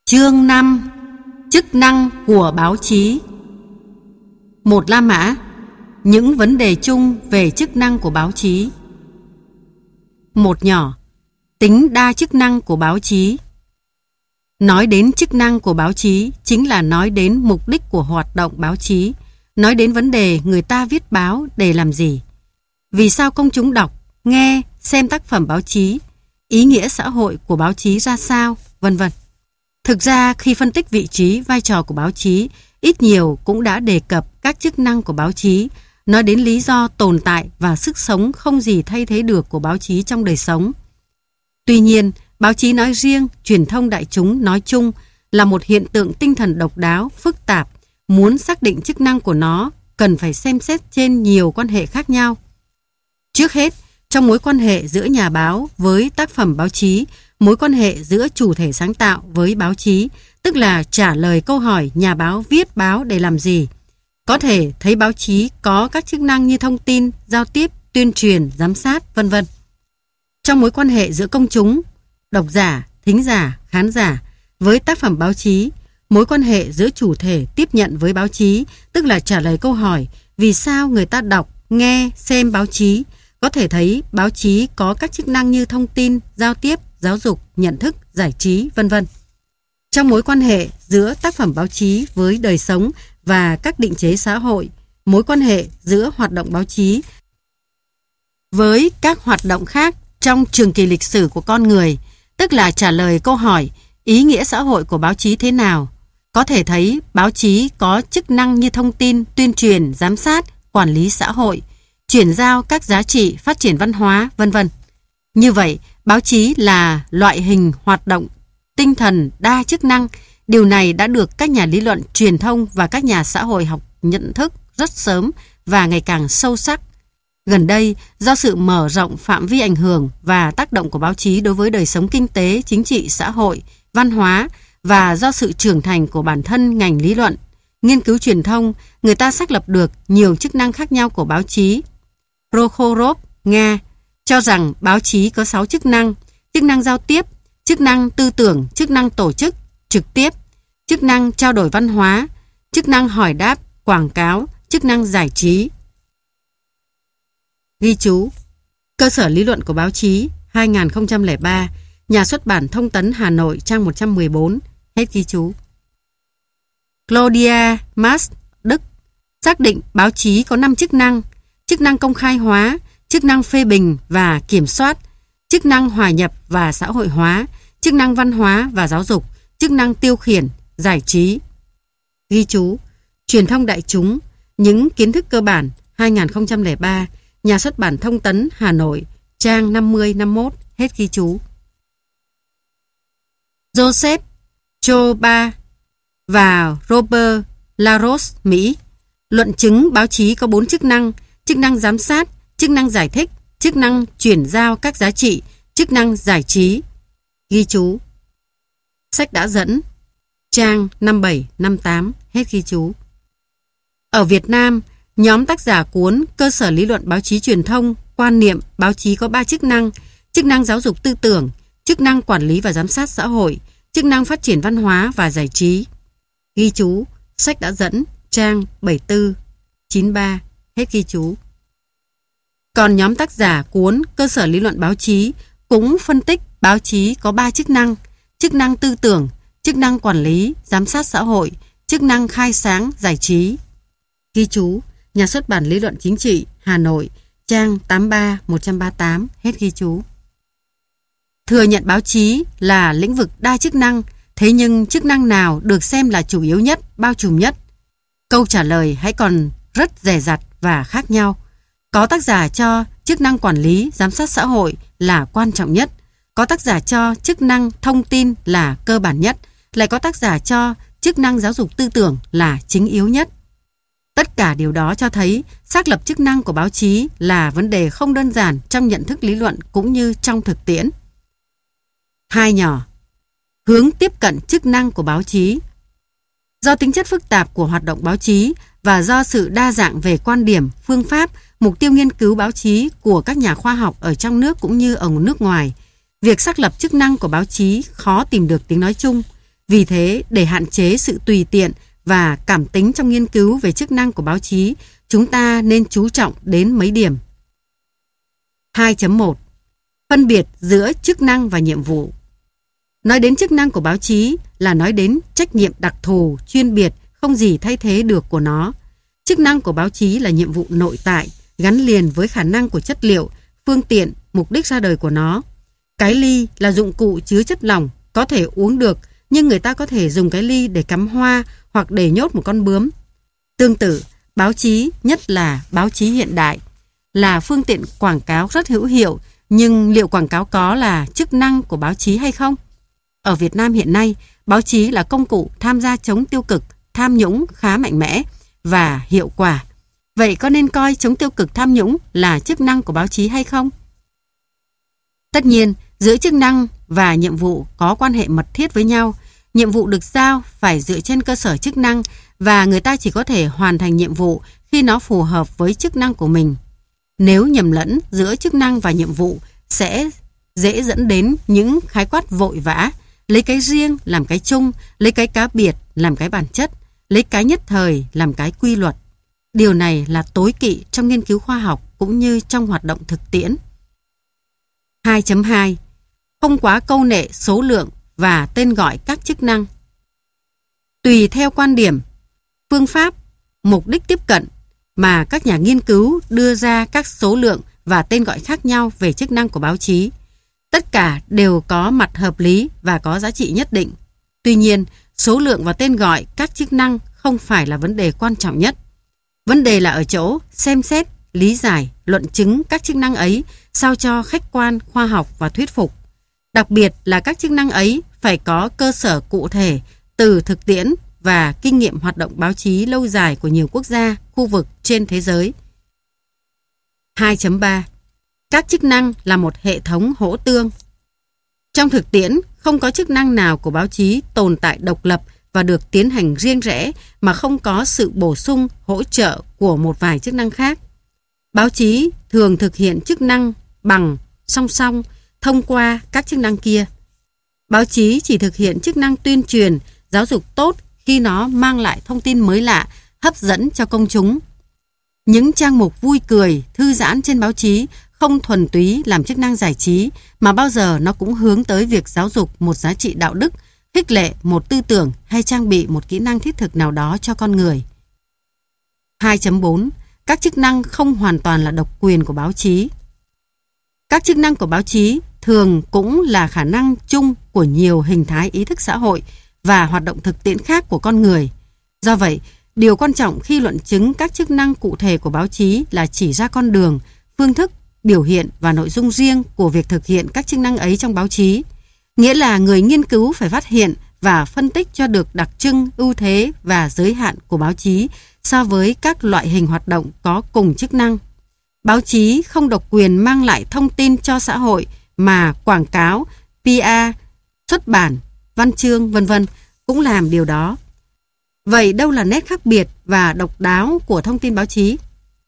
Chương 5. Chức năng của báo chí. 1. La Mã. Những vấn đề chung về chức năng của báo chí. 1 nhỏ. Tính đa chức năng của báo chí. Nói đến chức năng của báo chí chính là nói đến mục đích của hoạt động báo chí, nói đến vấn đề người ta viết báo để làm gì, vì sao công chúng đọc, nghe, xem tác phẩm báo chí, ý nghĩa xã hội của báo chí ra sao, vân vân. Thực ra khi phân tích vị trí, vai trò của báo chí, ít nhiều cũng đã đề cập các chức năng của báo chí, nói đến lý do tồn tại và sức sống không gì thay thế được của báo chí trong đời sống. Tuy nhiên, báo chí nói riêng, truyền thông đại chúng nói chung là một hiện tượng tinh thần độc đáo, phức tạp. Muốn xác định chức năng của nó, cần phải xem xét trên nhiều quan hệ khác nhau. Trước hết, trong mối quan hệ giữa nhà báo với tác phẩm báo chí, mối quan hệ giữa chủ thể sáng tạo với báo chí, tức là trả lời câu hỏi nhà báo viết báo để làm gì. Có thể thấy báo chí có các chức năng như thông tin, giao tiếp, tuyên truyền, giám sát, vân vân. Trong mối quan hệ giữa công chúng, độc giả, thính giả, khán giả với tác phẩm báo chí, mối quan hệ giữa chủ thể tiếp nhận với báo chí, tức là trả lời câu hỏi vì sao người ta đọc, nghe, xem báo chí, có thể thấy báo chí có các chức năng như thông tin, giao tiếp, giáo dục, nhận thức, giải trí, vân vân. Trong mối quan hệ giữa tác phẩm báo chí với đời sống và các định chế xã hội, mối quan hệ giữa hoạt động báo chí với các hoạt động khác trong trường kỳ lịch sử của con người, tức là trả lời câu hỏi ý nghĩa xã hội của báo chí thế nào, có thể thấy báo chí có chức năng như thông tin, tuyên truyền, giám sát, quản lý xã hội, chuyển giao các giá trị, phát triển văn hóa, vân vân. Như vậy, báo chí là loại hình hoạt động tinh thần đa chức năng. Điều này đã được các nhà lý luận truyền thông và các nhà xã hội học nhận thức rất sớm và ngày càng sâu sắc. Gần đây, do sự mở rộng phạm vi ảnh hưởng và tác động của báo chí đối với đời sống kinh tế, chính trị, xã hội, văn hóa và do sự trưởng thành của bản thân ngành lý luận, nghiên cứu truyền thông, người ta xác lập được nhiều chức năng khác nhau của báo chí. Prokhorov, Nga, cho rằng báo chí có 6 chức năng: chức năng giao tiếp, chức năng tư tưởng, chức năng tổ chức, trực tiếp, chức năng trao đổi văn hóa, chức năng hỏi đáp, quảng cáo, chức năng giải trí. Ghi chú: Cơ sở lý luận của báo chí 2003, Nhà xuất bản Thông tấn Hà Nội, trang 114. Hết ghi chú. Claudia Marx, Đức, xác định báo chí có 5 chức năng: chức năng công khai hóa, chức năng phê bình và kiểm soát, chức năng hòa nhập và xã hội hóa, chức năng văn hóa và giáo dục, chức năng tiêu khiển, giải trí. Ghi chú: Truyền thông đại chúng, những kiến thức cơ bản 2003, Nhà xuất bản Thông tấn Hà Nội, trang 50-51. Hết ghi chú. Joseph Joubert và Robert Laroche, Mỹ, luận chứng báo chí có 4 chức năng: chức năng giám sát, chức năng giải thích, chức năng chuyển giao các giá trị, chức năng giải trí. Ghi chú: Sách đã dẫn, trang 57-58. Hết ghi chú. Ở Việt Nam, nhóm tác giả cuốn Cơ sở lý luận báo chí truyền thông quan niệm báo chí có 3 chức năng: chức năng giáo dục tư tưởng, chức năng quản lý và giám sát xã hội, chức năng phát triển văn hóa và giải trí. Ghi chú: Sách đã dẫn, trang 74-93. Hết ghi chú. Còn nhóm tác giả cuốn Cơ sở lý luận báo chí cũng phân tích báo chí có 3 chức năng: chức năng tư tưởng, chức năng quản lý, giám sát xã hội, chức năng khai sáng, giải trí. Ghi chú: Nhà xuất bản Lý luận Chính trị, Hà Nội, trang 83-138. Hết ghi chú. Thừa nhận báo chí là lĩnh vực đa chức năng, thế nhưng chức năng nào được xem là chủ yếu nhất, bao trùm nhất? Câu trả lời hãy còn rất dè dặt và khác nhau. Có tác giả cho chức năng quản lý, giám sát xã hội là quan trọng nhất. Có tác giả cho chức năng thông tin là cơ bản nhất. Lại có tác giả cho chức năng giáo dục tư tưởng là chính yếu nhất. Tất cả điều đó cho thấy xác lập chức năng của báo chí là vấn đề không đơn giản trong nhận thức lý luận cũng như trong thực tiễn. 2 nhỏ. Hướng tiếp cận chức năng của báo chí. Do tính chất phức tạp của hoạt động báo chí và do sự đa dạng về quan điểm, phương pháp, mục tiêu nghiên cứu báo chí của các nhà khoa học ở trong nước cũng như ở nước ngoài, việc xác lập chức năng của báo chí khó tìm được tiếng nói chung. Vì thế, để hạn chế sự tùy tiện và cảm tính trong nghiên cứu về chức năng của báo chí, chúng ta nên chú trọng đến mấy điểm. 2.1. Phân biệt giữa chức năng và nhiệm vụ. Nói đến chức năng của báo chí là nói đến trách nhiệm đặc thù, chuyên biệt, không gì thay thế được của nó. Chức năng của báo chí là nhiệm vụ nội tại, gắn liền với khả năng của chất liệu, phương tiện, mục đích ra đời của nó. Cái ly là dụng cụ chứa chất lỏng, có thể uống được, nhưng người ta có thể dùng cái ly để cắm hoa hoặc để nhốt một con bướm. Tương tự, báo chí, nhất là báo chí hiện đại, là phương tiện quảng cáo rất hữu hiệu, nhưng liệu quảng cáo có là chức năng của báo chí hay không? Ở Việt Nam hiện nay, báo chí là công cụ tham gia chống tiêu cực, tham nhũng khá mạnh mẽ và hiệu quả. Vậy có nên coi chống tiêu cực tham nhũng là chức năng của báo chí hay không? Tất nhiên, giữa chức năng và nhiệm vụ có quan hệ mật thiết với nhau. Nhiệm vụ được giao phải dựa trên cơ sở chức năng và người ta chỉ có thể hoàn thành nhiệm vụ khi nó phù hợp với chức năng của mình. Nếu nhầm lẫn giữa chức năng và nhiệm vụ sẽ dễ dẫn đến những khái quát vội vã, lấy cái riêng làm cái chung, lấy cái cá biệt làm cái bản chất, lấy cái nhất thời làm cái quy luật. Điều này là tối kỵ trong nghiên cứu khoa học cũng như trong hoạt động thực tiễn. 2.2. Không quá câu nệ số lượng và tên gọi các chức năng. Tùy theo quan điểm, phương pháp, mục đích tiếp cận mà các nhà nghiên cứu đưa ra các số lượng và tên gọi khác nhau về chức năng của báo chí. Tất cả đều có mặt hợp lý và có giá trị nhất định. Tuy nhiên, số lượng và tên gọi các chức năng không phải là vấn đề quan trọng nhất. Vấn đề là ở chỗ xem xét, lý giải, luận chứng các chức năng ấy sao cho khách quan, khoa học và thuyết phục. Đặc biệt là các chức năng ấy phải có cơ sở cụ thể từ thực tiễn và kinh nghiệm hoạt động báo chí lâu dài của nhiều quốc gia, khu vực trên thế giới. 2.3. Các chức năng là một hệ thống hỗ tương. Trong thực tiễn, không có chức năng nào của báo chí tồn tại độc lập và được tiến hành riêng rẽ mà không có sự bổ sung, hỗ trợ của một vài chức năng khác. Báo chí thường thực hiện chức năng bằng, song song, thông qua các chức năng kia. Báo chí chỉ thực hiện chức năng tuyên truyền, giáo dục tốt khi nó mang lại thông tin mới lạ, hấp dẫn cho công chúng. Những trang mục vui cười, thư giãn trên báo chí không thuần túy làm chức năng giải trí, mà bao giờ nó cũng hướng tới việc giáo dục một giá trị đạo đức, khích lệ một tư tưởng hay trang bị một kỹ năng thiết thực nào đó cho con người. 2.4. Các chức năng không hoàn toàn là độc quyền của báo chí. Các chức năng của báo chí thường cũng là khả năng chung của nhiều hình thái ý thức xã hội và hoạt động thực tiễn khác của con người. Do vậy, điều quan trọng khi luận chứng các chức năng cụ thể của báo chí là chỉ ra con đường, phương thức, biểu hiện và nội dung riêng của việc thực hiện các chức năng ấy trong báo chí. Nghĩa là người nghiên cứu phải phát hiện và phân tích cho được đặc trưng, ưu thế và giới hạn của báo chí so với các loại hình hoạt động có cùng chức năng. Báo chí không độc quyền mang lại thông tin cho xã hội mà quảng cáo, PR, xuất bản, văn chương, v.v. cũng làm điều đó. Vậy đâu là nét khác biệt và độc đáo của thông tin báo chí?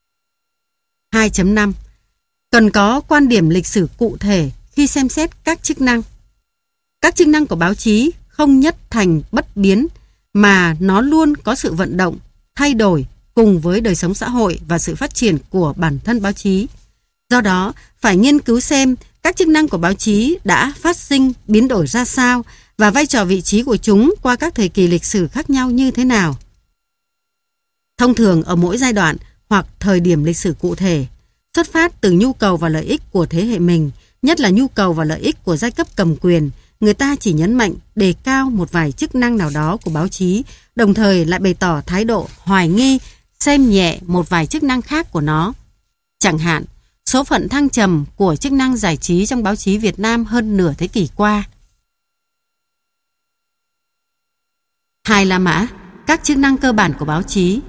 2.5. Cần có quan điểm lịch sử cụ thể khi xem xét các chức năng. Các chức năng của báo chí không nhất thành bất biến, mà nó luôn có sự vận động, thay đổi cùng với đời sống xã hội và sự phát triển của bản thân báo chí. Do đó, phải nghiên cứu xem các chức năng của báo chí đã phát sinh, biến đổi ra sao và vai trò vị trí của chúng qua các thời kỳ lịch sử khác nhau như thế nào. Thông thường ở mỗi giai đoạn hoặc thời điểm lịch sử cụ thể, xuất phát từ nhu cầu và lợi ích của thế hệ mình, nhất là nhu cầu và lợi ích của giai cấp cầm quyền, người ta chỉ nhấn mạnh đề cao một vài chức năng nào đó của báo chí, đồng thời lại bày tỏ thái độ hoài nghi, xem nhẹ một vài chức năng khác của nó. Chẳng hạn, số phận thăng trầm của chức năng giải trí trong báo chí Việt Nam hơn nửa thế kỷ qua. 2. La Mã, các chức năng cơ bản của báo chí.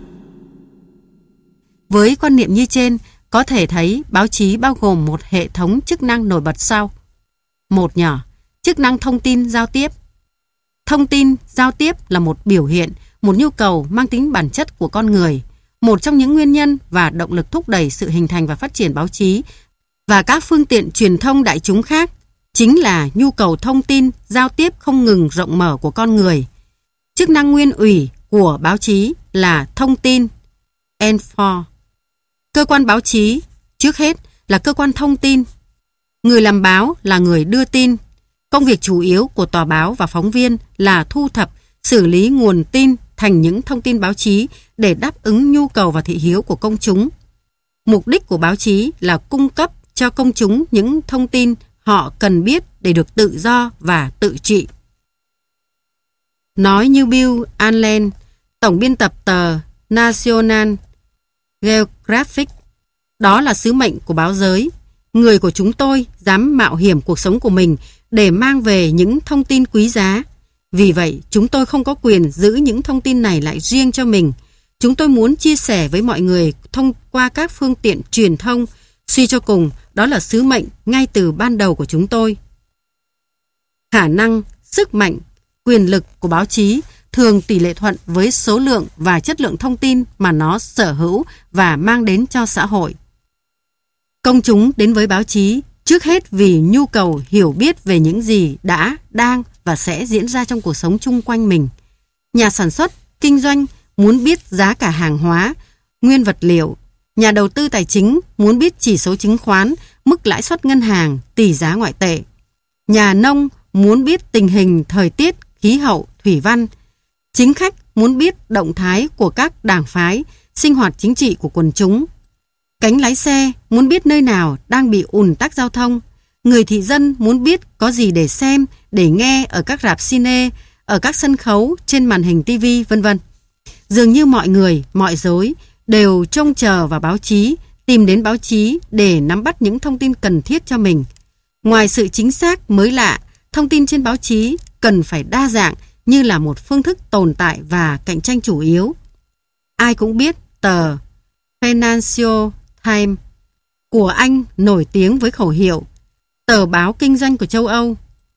Với quan niệm như trên, có thể thấy báo chí bao gồm một hệ thống chức năng nổi bật sau. Một nhỏ, chức năng thông tin giao tiếp. Thông tin giao tiếp là một biểu hiện, một nhu cầu mang tính bản chất của con người, một trong những nguyên nhân và động lực thúc đẩy sự hình thành và phát triển báo chí và các phương tiện truyền thông đại chúng khác. chính là nhu cầu thông tin, giao tiếp không ngừng rộng mở của con người. Chức năng nguyên ủy của báo chí là thông tin, info. Cơ quan báo chí, trước hết là cơ quan thông tin. Người làm báo là người đưa tin. Công việc chủ yếu của tòa báo và phóng viên là thu thập, xử lý nguồn tin thành những thông tin báo chí để đáp ứng nhu cầu và thị hiếu của công chúng. Mục đích của báo chí là cung cấp cho công chúng những thông tin họ cần biết để được tự do và tự trị. Nói như Bill Allen, tổng biên tập tờ National Geographic, đó là sứ mệnh của báo giới. Người của chúng tôi dám mạo hiểm cuộc sống của mình để mang về những thông tin quý giá. Vì vậy, chúng tôi không có quyền giữ những thông tin này lại riêng cho mình. Chúng tôi muốn chia sẻ với mọi người thông qua các phương tiện truyền thông. Suy cho cùng, đó là sứ mệnh ngay từ ban đầu của chúng tôi. Khả năng, sức mạnh, quyền lực của báo chí thường tỷ lệ thuận với số lượng và chất lượng thông tin mà nó sở hữu và mang đến cho xã hội. Công chúng đến với báo chí trước hết vì nhu cầu hiểu biết về những gì đã, đang và sẽ diễn ra trong cuộc sống chung quanh mình. Nhà sản xuất, kinh doanh muốn biết giá cả hàng hóa, nguyên vật liệu. Nhà đầu tư tài chính muốn biết chỉ số chứng khoán, mức lãi suất ngân hàng, tỷ giá ngoại tệ. Nhà nông muốn biết tình hình thời tiết, khí hậu, thủy văn. Chính khách muốn biết động thái của các đảng phái, sinh hoạt chính trị của quần chúng. Cánh lái xe muốn biết nơi nào đang bị ùn tắc giao thông. Người thị dân muốn biết có gì để xem, để nghe ở các rạp cine, ở các sân khấu, trên màn hình TV, vân vân. Dường như mọi người, mọi giới đều trông chờ vào báo chí, tìm đến báo chí để nắm bắt những thông tin cần thiết cho mình. Ngoài sự chính xác mới lạ, thông tin trên báo chí cần phải đa dạng như là một phương thức tồn tại và cạnh tranh chủ yếu. Ai cũng biết tờ Financial Times của Anh nổi tiếng với khẩu hiệu tờ báo kinh doanh của châu Âu,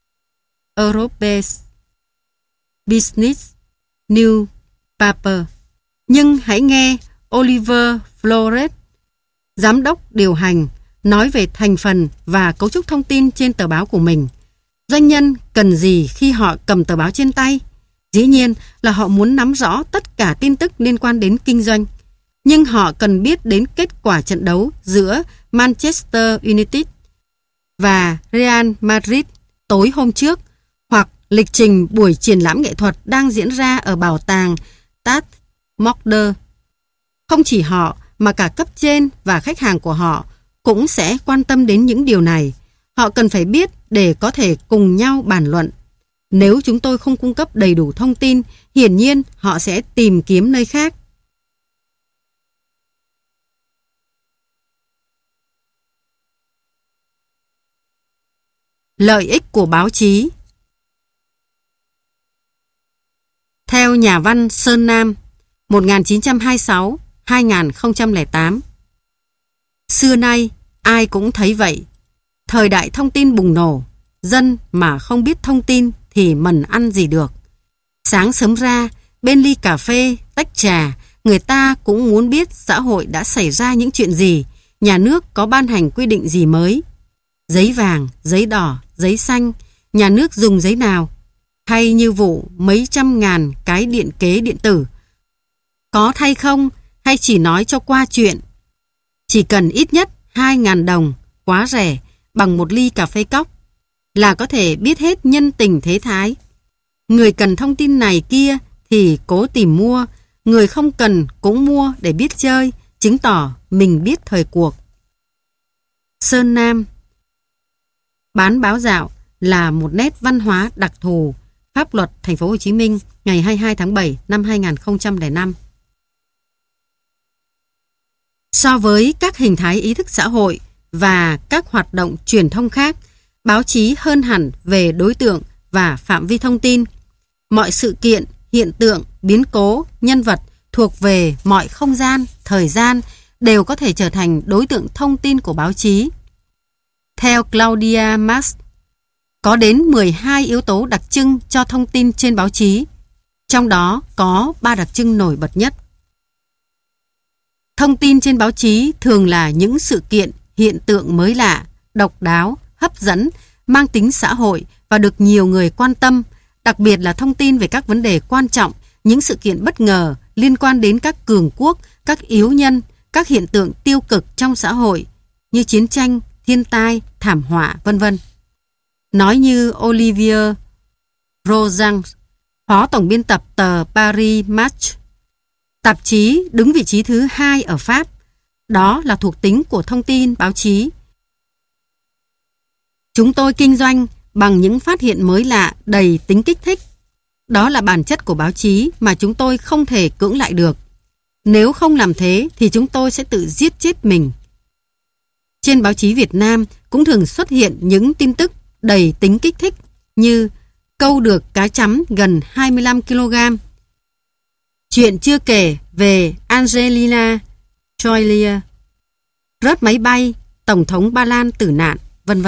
Europe's Business Newspaper. Nhưng hãy nghe Oliver Flores, giám đốc điều hành, nói về thành phần và cấu trúc thông tin trên tờ báo của mình. Doanh nhân cần gì khi họ cầm tờ báo trên tay? Dĩ nhiên là họ muốn nắm rõ tất cả tin tức liên quan đến kinh doanh. Nhưng họ cần biết đến kết quả trận đấu giữa Manchester United và Real Madrid tối hôm trước, hoặc lịch trình buổi triển lãm nghệ thuật đang diễn ra ở bảo tàng Tate Modern. Không chỉ họ mà cả cấp trên và khách hàng của họ cũng sẽ quan tâm đến những điều này. Họ cần phải biết để có thể cùng nhau bàn luận. Nếu chúng tôi không cung cấp đầy đủ thông tin, hiển nhiên họ sẽ tìm kiếm nơi khác. Lợi ích của báo chí. Theo nhà văn Sơn Nam, 1926-2008, xưa nay ai cũng thấy vậy. Thời đại thông tin bùng nổ, dân mà không biết thông tin thì mần ăn gì được. Sáng sớm ra, bên ly cà phê, tách trà, người ta cũng muốn biết xã hội đã xảy ra những chuyện gì, nhà nước có ban hành quy định gì mới. Giấy vàng, giấy đỏ, giấy xanh, nhà nước dùng giấy nào? Hay như vụ mấy trăm ngàn cái điện kế điện tử. Có thay không hay chỉ nói cho qua chuyện? Chỉ cần ít nhất 2.000 đồng, quá rẻ, bằng một ly cà phê cốc là có thể biết hết nhân tình thế thái. Người cần thông tin này kia thì cố tìm mua, người không cần cũng mua để biết chơi, chứng tỏ mình biết thời cuộc. Sơn Nam. Bán báo dạo là một nét văn hóa đặc thù. Pháp luật Thành phố Hồ Chí Minh ngày 22 tháng 7 năm 2005. So với các hình thái ý thức xã hội và các hoạt động truyền thông khác, báo chí hơn hẳn về đối tượng và phạm vi thông tin. Mọi sự kiện, hiện tượng, biến cố, nhân vật thuộc về mọi không gian, thời gian đều có thể trở thành đối tượng thông tin của báo chí. Theo Claudia Marx, có đến 12 yếu tố đặc trưng cho thông tin trên báo chí, trong đó có 3 đặc trưng nổi bật nhất. Thông tin trên báo chí thường là những sự kiện, hiện tượng mới lạ, độc đáo, hấp dẫn mang tính xã hội và được nhiều người quan tâm, đặc biệt là thông tin về các vấn đề quan trọng, những sự kiện bất ngờ liên quan đến các cường quốc, các yếu nhân, các hiện tượng tiêu cực trong xã hội như chiến tranh, thiên tai, thảm họa, v.v. Nói như Olivier Rosan, phó tổng biên tập tờ Paris Match, tạp chí đứng vị trí thứ 2 ở Pháp. Đó là thuộc tính của thông tin báo chí. Chúng tôi kinh doanh bằng những phát hiện mới lạ đầy tính kích thích. Đó là bản chất của báo chí mà chúng tôi không thể cưỡng lại được. Nếu không làm thế thì chúng tôi sẽ tự giết chết mình. Trên báo chí Việt Nam cũng thường xuất hiện những tin tức đầy tính kích thích như câu được cá chấm gần 25 kg, chuyện chưa kể về Angelina Jolie, rớt máy bay, Tổng thống Ba Lan tử nạn, v.v.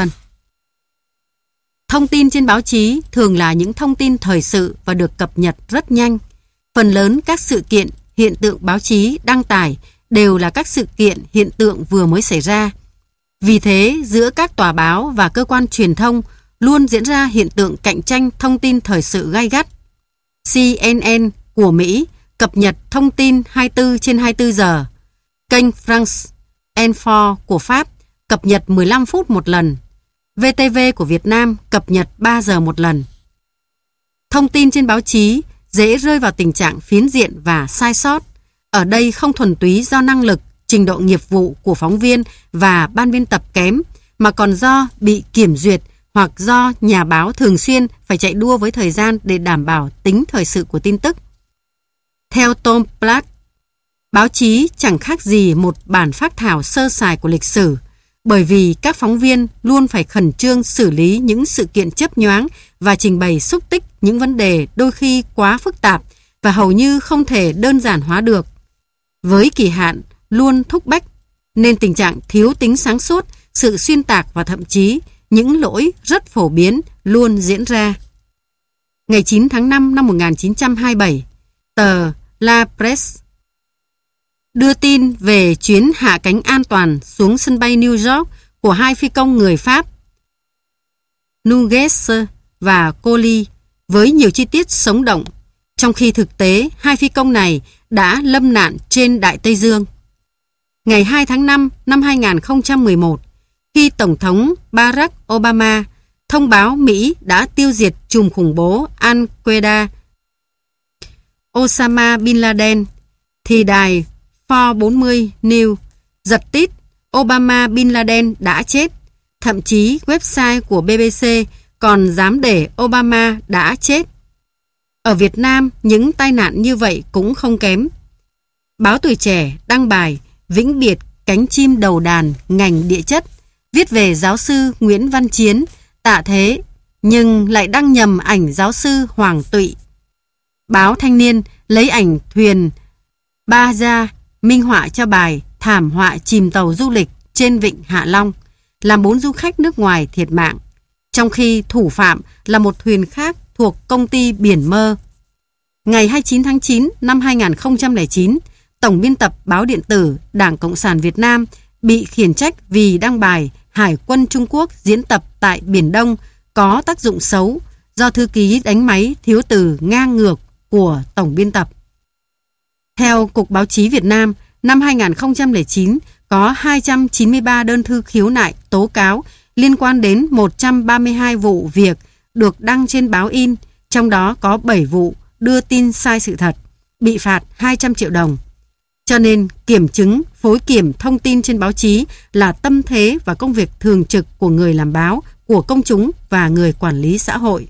Thông tin trên báo chí thường là những thông tin thời sự và được cập nhật rất nhanh. Phần lớn các sự kiện, hiện tượng báo chí đăng tải đều là các sự kiện, hiện tượng vừa mới xảy ra. Vì thế, giữa các tòa báo và cơ quan truyền thông luôn diễn ra hiện tượng cạnh tranh thông tin thời sự gay gắt. CNN của Mỹ cập nhật thông tin 24/24 giờ. Kênh France Info của Pháp cập nhật 15 phút một lần. VTV của Việt Nam cập nhật 3 giờ một lần. Thông tin trên báo chí dễ rơi vào tình trạng phiến diện và sai sót. Ở đây không thuần túy do năng lực, trình độ nghiệp vụ của phóng viên và ban biên tập kém, mà còn do bị kiểm duyệt hoặc do nhà báo thường xuyên phải chạy đua với thời gian để đảm bảo tính thời sự của tin tức. Theo Tom Platt, báo chí chẳng khác gì một bản phác thảo sơ sài của lịch sử, bởi vì các phóng viên luôn phải khẩn trương xử lý những sự kiện chớp nhoáng và trình bày xúc tích những vấn đề đôi khi quá phức tạp và hầu như không thể đơn giản hóa được. Với kỳ hạn luôn thúc bách, nên tình trạng thiếu tính sáng suốt, sự xuyên tạc và thậm chí những lỗi rất phổ biến luôn diễn ra. Ngày 9 tháng 5 năm 1927, tờ La Presse đưa tin về chuyến hạ cánh an toàn xuống sân bay New York của hai phi công người Pháp, Nunez và Colli, với nhiều chi tiết sống động, trong khi thực tế hai phi công này đã lâm nạn trên Đại Tây Dương. Ngày 2 tháng 5 năm 2011, khi Tổng thống Barack Obama thông báo Mỹ đã tiêu diệt trùm khủng bố Al-Qaeda Osama Bin Laden, thì đài 440 News giật tít Obama Bin Laden đã chết. Thậm chí website của BBC còn dám để Obama đã chết. Ở Việt Nam, những tai nạn như vậy cũng không kém. Báo Tuổi Trẻ đăng bài vĩnh biệt cánh chim đầu đàn ngành địa chất, viết về giáo sư Nguyễn Văn Chiến, tạ thế, nhưng lại đăng nhầm ảnh giáo sư Hoàng Tụy. Báo Thanh Niên lấy ảnh thuyền Ba Gia minh họa cho bài thảm họa chìm tàu du lịch trên vịnh Hạ Long, làm 4 du khách nước ngoài thiệt mạng, trong khi thủ phạm là một thuyền khác thuộc công ty Biển Mơ. Ngày 29 tháng 9 năm 2009, Tổng biên tập báo điện tử Đảng Cộng sản Việt Nam bị khiển trách vì đăng bài Hải quân Trung Quốc diễn tập tại Biển Đông có tác dụng xấu do thư ký đánh máy thiếu từ ngang ngược của Tổng biên tập. Theo Cục Báo chí Việt Nam, năm 2009 có 293 đơn thư khiếu nại tố cáo liên quan đến 132 vụ việc được đăng trên báo in, trong đó có 7 vụ đưa tin sai sự thật, bị phạt 200 triệu đồng. Cho nên kiểm chứng, phối kiểm thông tin trên báo chí là tâm thế và công việc thường trực của người làm báo, của công chúng và người quản lý xã hội.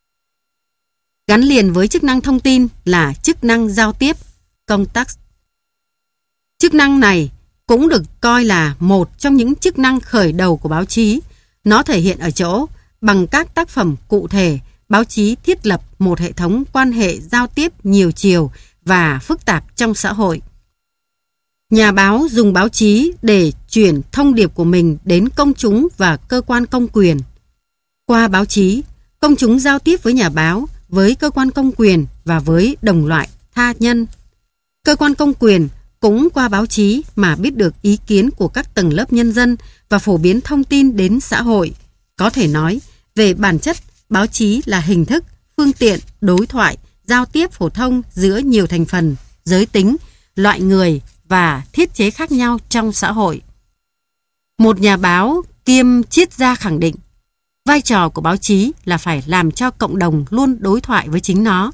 Gắn liền với chức năng thông tin là chức năng giao tiếp, contact. Chức năng này cũng được coi là một trong những chức năng khởi đầu của báo chí. Nó thể hiện ở chỗ, bằng các tác phẩm cụ thể, báo chí thiết lập một hệ thống quan hệ giao tiếp nhiều chiều và phức tạp trong xã hội. Nhà báo dùng báo chí để chuyển thông điệp của mình đến công chúng và cơ quan công quyền. Qua báo chí, công chúng giao tiếp với nhà báo, với cơ quan công quyền và với đồng loại tha nhân. Cơ quan công quyền cũng qua báo chí mà biết được ý kiến của các tầng lớp nhân dân và phổ biến thông tin đến xã hội. Có thể nói, Về bản chất, báo chí là hình thức, phương tiện, đối thoại, giao tiếp phổ thông giữa nhiều thành phần, giới tính, loại người và thiết chế khác nhau trong xã hội. Một nhà báo kiêm triết gia khẳng định, vai trò của báo chí là phải làm cho cộng đồng luôn đối thoại với chính nó.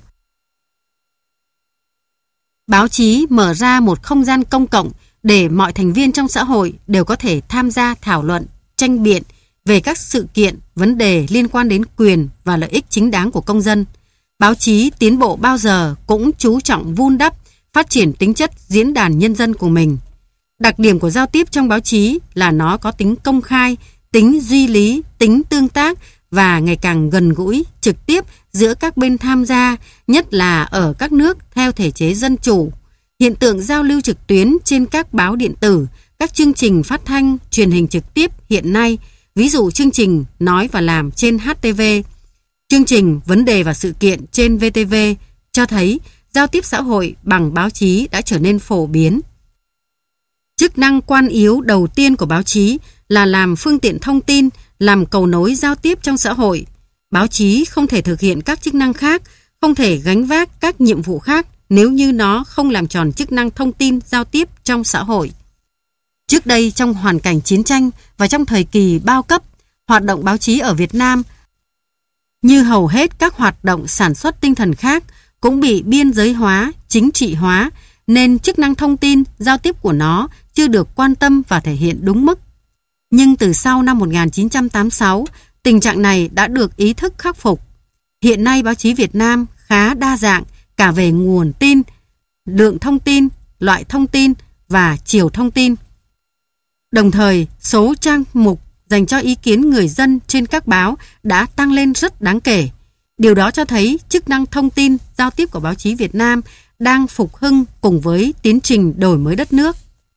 Báo chí mở ra một không gian công cộng để mọi thành viên trong xã hội đều có thể tham gia thảo luận, tranh biện về các sự kiện, vấn đề liên quan đến quyền và lợi ích chính đáng của công dân. Báo chí tiến bộ bao giờ cũng chú trọng vun đắp, phát triển tính chất diễn đàn nhân dân của mình. Đặc điểm của giao tiếp trong báo chí là nó có tính công khai, tính duy lý, tính tương tác và ngày càng gần gũi, trực tiếp giữa các bên tham gia, nhất là ở các nước theo thể chế dân chủ. Hiện tượng giao lưu trực tuyến trên các báo điện tử, các chương trình phát thanh, truyền hình trực tiếp hiện nay, ví dụ chương trình Nói và Làm trên HTV, chương trình Vấn đề và Sự kiện trên VTV, cho thấy giao tiếp xã hội bằng báo chí đã trở nên phổ biến. Chức năng quan yếu đầu tiên của báo chí là làm phương tiện thông tin, làm cầu nối giao tiếp trong xã hội. Báo chí không thể thực hiện các chức năng khác, không thể gánh vác các nhiệm vụ khác nếu như nó không làm tròn chức năng thông tin giao tiếp trong xã hội. Trước đây, trong hoàn cảnh chiến tranh và trong thời kỳ bao cấp, hoạt động báo chí ở Việt Nam, như hầu hết các hoạt động sản xuất tinh thần khác, cũng bị biên giới hóa, chính trị hóa, nên chức năng thông tin, giao tiếp của nó chưa được quan tâm và thể hiện đúng mức. Nhưng từ sau năm 1986, tình trạng này đã được ý thức khắc phục. Hiện nay báo chí Việt Nam khá đa dạng cả về nguồn tin, lượng thông tin, loại thông tin và chiều thông tin. Đồng thời, số trang mục dành cho ý kiến người dân trên các báo đã tăng lên rất đáng kể. Điều đó cho thấy chức năng thông tin, giao tiếp của báo chí Việt Nam đang phục hưng cùng với tiến trình đổi mới đất nước.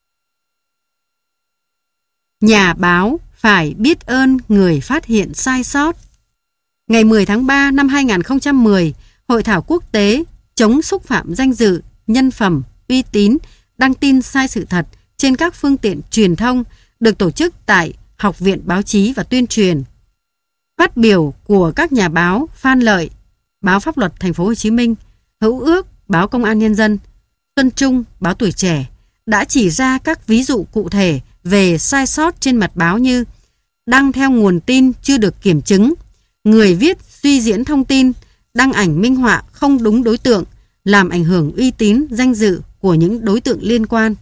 Nhà báo phải biết ơn người phát hiện sai sót. Ngày 10 tháng 3 năm 2010, Hội thảo quốc tế chống xúc phạm danh dự, nhân phẩm, uy tín, đăng tin sai sự thật trên các phương tiện truyền thông được tổ chức tại Học viện Báo chí và Tuyên truyền. Phát biểu của các nhà báo Phan Lợi, Báo Pháp luật Thành phố Hồ Chí Minh, Hữu Ước, Báo Công an Nhân dân, Xuân Trung, Báo Tuổi Trẻ đã chỉ ra các ví dụ cụ thể về sai sót trên mặt báo như đăng theo nguồn tin chưa được kiểm chứng, người viết suy diễn thông tin, đăng ảnh minh họa không đúng đối tượng, làm ảnh hưởng uy tín, danh dự của những đối tượng liên quan.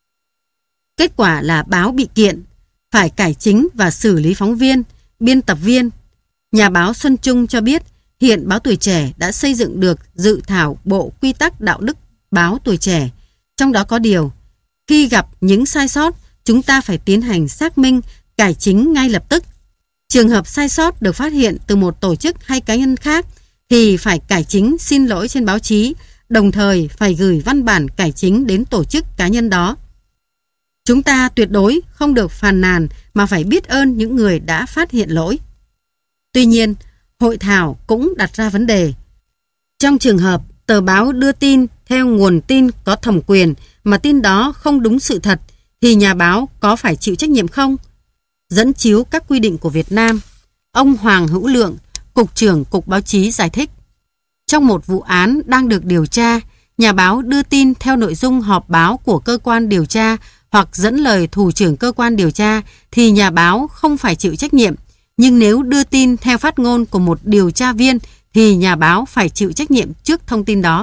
Kết quả là báo bị kiện, phải cải chính và xử lý phóng viên, biên tập viên. Nhà báo Xuân Trung cho biết, hiện Báo Tuổi Trẻ đã xây dựng được dự thảo bộ quy tắc đạo đức báo Tuổi Trẻ. Trong đó có điều, khi gặp những sai sót, chúng ta phải tiến hành xác minh, cải chính ngay lập tức. Trường hợp sai sót được phát hiện từ một tổ chức hay cá nhân khác thì phải cải chính xin lỗi trên báo chí, đồng thời phải gửi văn bản cải chính đến tổ chức cá nhân đó. Chúng ta tuyệt đối không được phàn nàn mà phải biết ơn những người đã phát hiện lỗi. Tuy nhiên, hội thảo cũng đặt ra vấn đề. Trong trường hợp tờ báo đưa tin theo nguồn tin có thẩm quyền mà tin đó không đúng sự thật thì nhà báo có phải chịu trách nhiệm không? Dẫn chiếu các quy định của Việt Nam, ông Hoàng Hữu Lượng, Cục trưởng Cục Báo chí giải thích. Trong một vụ án đang được điều tra, nhà báo đưa tin theo nội dung họp báo của cơ quan điều tra hoặc dẫn lời thủ trưởng cơ quan điều tra thì nhà báo không phải chịu trách nhiệm. Nhưng nếu đưa tin theo phát ngôn của một điều tra viên thì nhà báo phải chịu trách nhiệm trước thông tin đó.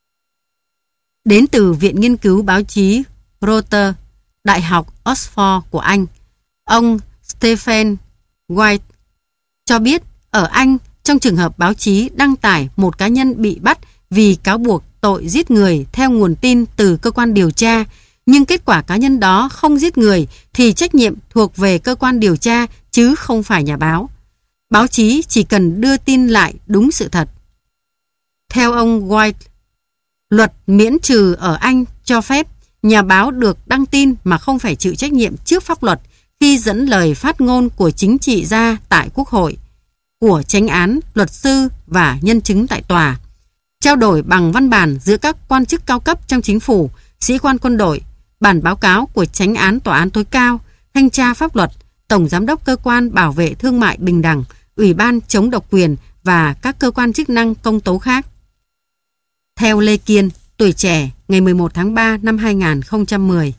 Đến từ Viện Nghiên cứu Báo chí Reuters, Đại học Oxford của Anh, ông Stephen White cho biết ở Anh, trong trường hợp báo chí đăng tải một cá nhân bị bắt vì cáo buộc tội giết người theo nguồn tin từ cơ quan điều tra, nhưng kết quả cá nhân đó không giết người thì trách nhiệm thuộc về cơ quan điều tra chứ không phải nhà báo. Báo chí chỉ cần đưa tin lại đúng sự thật. Theo ông White, luật miễn trừ ở Anh cho phép nhà báo được đăng tin mà không phải chịu trách nhiệm trước pháp luật khi dẫn lời phát ngôn của chính trị gia tại Quốc hội, của chánh án, luật sư và nhân chứng tại tòa, trao đổi bằng văn bản giữa các quan chức cao cấp trong chính phủ, sĩ quan quân đội, bản báo cáo của chánh án tòa án tối cao, thanh tra pháp luật, tổng giám đốc cơ quan bảo vệ thương mại bình đẳng, Ủy ban chống độc quyền và các cơ quan chức năng công tố khác. Theo Lê Kiên, Tuổi Trẻ, ngày 11 tháng 3 năm 2010.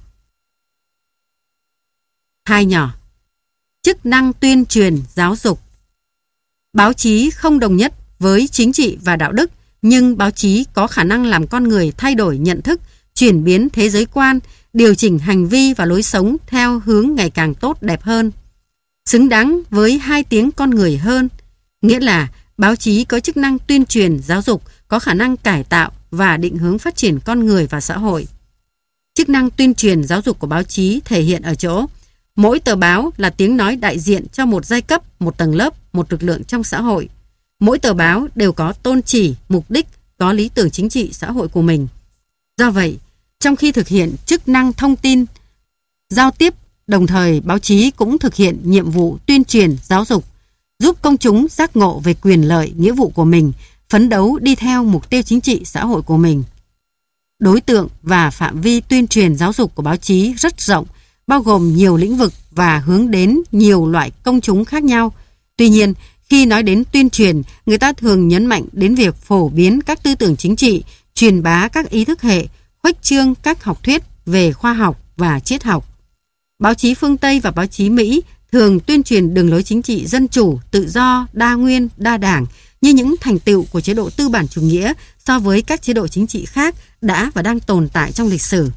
Hai nhỏ. Chức năng tuyên truyền giáo dục. Báo chí không đồng nhất với chính trị và đạo đức, nhưng báo chí có khả năng làm con người thay đổi nhận thức, chuyển biến thế giới quan, điều chỉnh hành vi và lối sống theo hướng ngày càng tốt đẹp hơn. Xứng đáng với hai tiếng con người hơn, nghĩa là báo chí có chức năng tuyên truyền giáo dục, có khả năng cải tạo và định hướng phát triển con người và xã hội. Chức năng tuyên truyền giáo dục của báo chí thể hiện ở chỗ mỗi tờ báo là tiếng nói đại diện cho một giai cấp, một tầng lớp, một lực lượng trong xã hội. Mỗi tờ báo đều có tôn chỉ, mục đích, có lý tưởng chính trị xã hội của mình. Do vậy, trong khi thực hiện chức năng thông tin, giao tiếp, đồng thời báo chí cũng thực hiện nhiệm vụ tuyên truyền giáo dục, giúp công chúng giác ngộ về quyền lợi, nghĩa vụ của mình, phấn đấu đi theo mục tiêu chính trị xã hội của mình. Đối tượng và phạm vi tuyên truyền giáo dục của báo chí rất rộng, bao gồm nhiều lĩnh vực và hướng đến nhiều loại công chúng khác nhau. Tuy nhiên, khi nói đến tuyên truyền, người ta thường nhấn mạnh đến việc phổ biến các tư tưởng chính trị, truyền bá các ý thức hệ, khuếch trương các học thuyết về khoa học và triết học. Báo chí phương Tây và báo chí Mỹ thường tuyên truyền đường lối chính trị dân chủ, tự do, đa nguyên, đa đảng như những thành tựu của chế độ tư bản chủ nghĩa so với các chế độ chính trị khác đã và đang tồn tại trong lịch sử.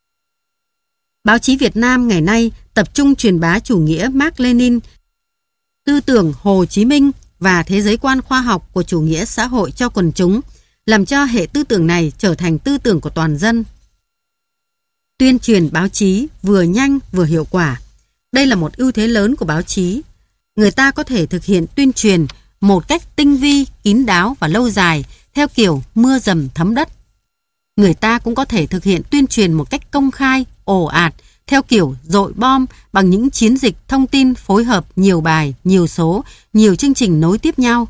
Báo chí Việt Nam ngày nay tập trung truyền bá chủ nghĩa Mác Lênin, tư tưởng Hồ Chí Minh và thế giới quan khoa học của chủ nghĩa xã hội cho quần chúng, làm cho hệ tư tưởng này trở thành tư tưởng của toàn dân. Tuyên truyền báo chí vừa nhanh vừa hiệu quả. Đây là một ưu thế lớn của báo chí. Người ta có thể thực hiện tuyên truyền một cách tinh vi, kín đáo và lâu dài theo kiểu mưa dầm thấm đất. Người ta cũng có thể thực hiện tuyên truyền một cách công khai, ồ ạt theo kiểu dội bom bằng những chiến dịch thông tin phối hợp nhiều bài, nhiều số, nhiều chương trình nối tiếp nhau.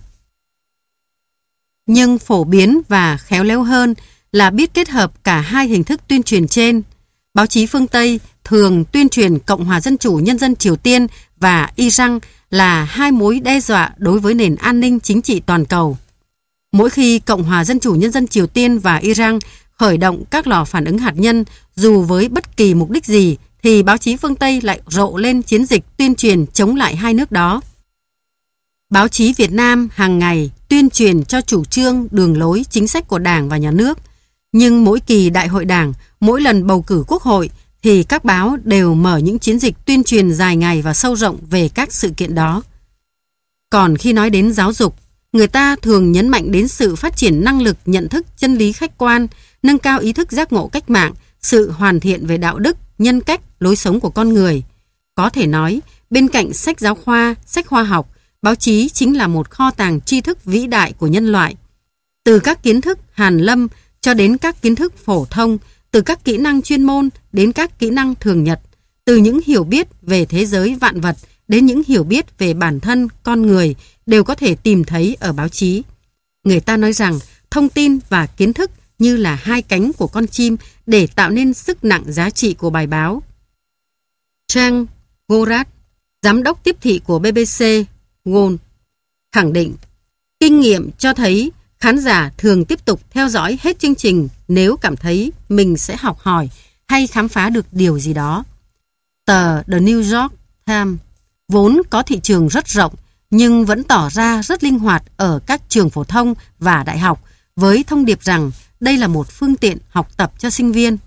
Nhưng phổ biến và khéo léo hơn là biết kết hợp cả hai hình thức tuyên truyền trên. Báo chí phương Tây thường tuyên truyền Cộng hòa Dân chủ Nhân dân Triều Tiên và Iran là hai mối đe dọa đối với nền an ninh chính trị toàn cầu. Mỗi khi Cộng hòa Dân chủ Nhân dân Triều Tiên và Iran khởi động các lò phản ứng hạt nhân, dù với bất kỳ mục đích gì, thì báo chí phương Tây lại rộ lên chiến dịch tuyên truyền chống lại hai nước đó. Báo chí Việt Nam hàng ngày tuyên truyền cho chủ trương, đường lối, chính sách của Đảng và Nhà nước. Nhưng mỗi kỳ đại hội Đảng, mỗi lần bầu cử Quốc hội, thì các báo đều mở những chiến dịch tuyên truyền dài ngày và sâu rộng về các sự kiện đó. Còn khi nói đến giáo dục, người ta thường nhấn mạnh đến sự phát triển năng lực nhận thức chân lý khách quan, nâng cao ý thức giác ngộ cách mạng, sự hoàn thiện về đạo đức, nhân cách, lối sống của con người. Có thể nói, bên cạnh sách giáo khoa, sách khoa học, báo chí chính là một kho tàng tri thức vĩ đại của nhân loại. Từ các kiến thức hàn lâm cho đến các kiến thức phổ thông, từ các kỹ năng chuyên môn đến các kỹ năng thường nhật, từ những hiểu biết về thế giới vạn vật đến những hiểu biết về bản thân con người đều có thể tìm thấy ở báo chí. Người ta nói rằng thông tin và kiến thức như là hai cánh của con chim để tạo nên sức nặng giá trị của bài báo. Trang Gorat, giám đốc tiếp thị của BBC World, khẳng định kinh nghiệm cho thấy khán giả thường tiếp tục theo dõi hết chương trình nếu cảm thấy mình sẽ học hỏi hay khám phá được điều gì đó. Tờ The New York Times vốn có thị trường rất rộng nhưng vẫn tỏ ra rất linh hoạt ở các trường phổ thông và đại học với thông điệp rằng đây là một phương tiện học tập cho sinh viên.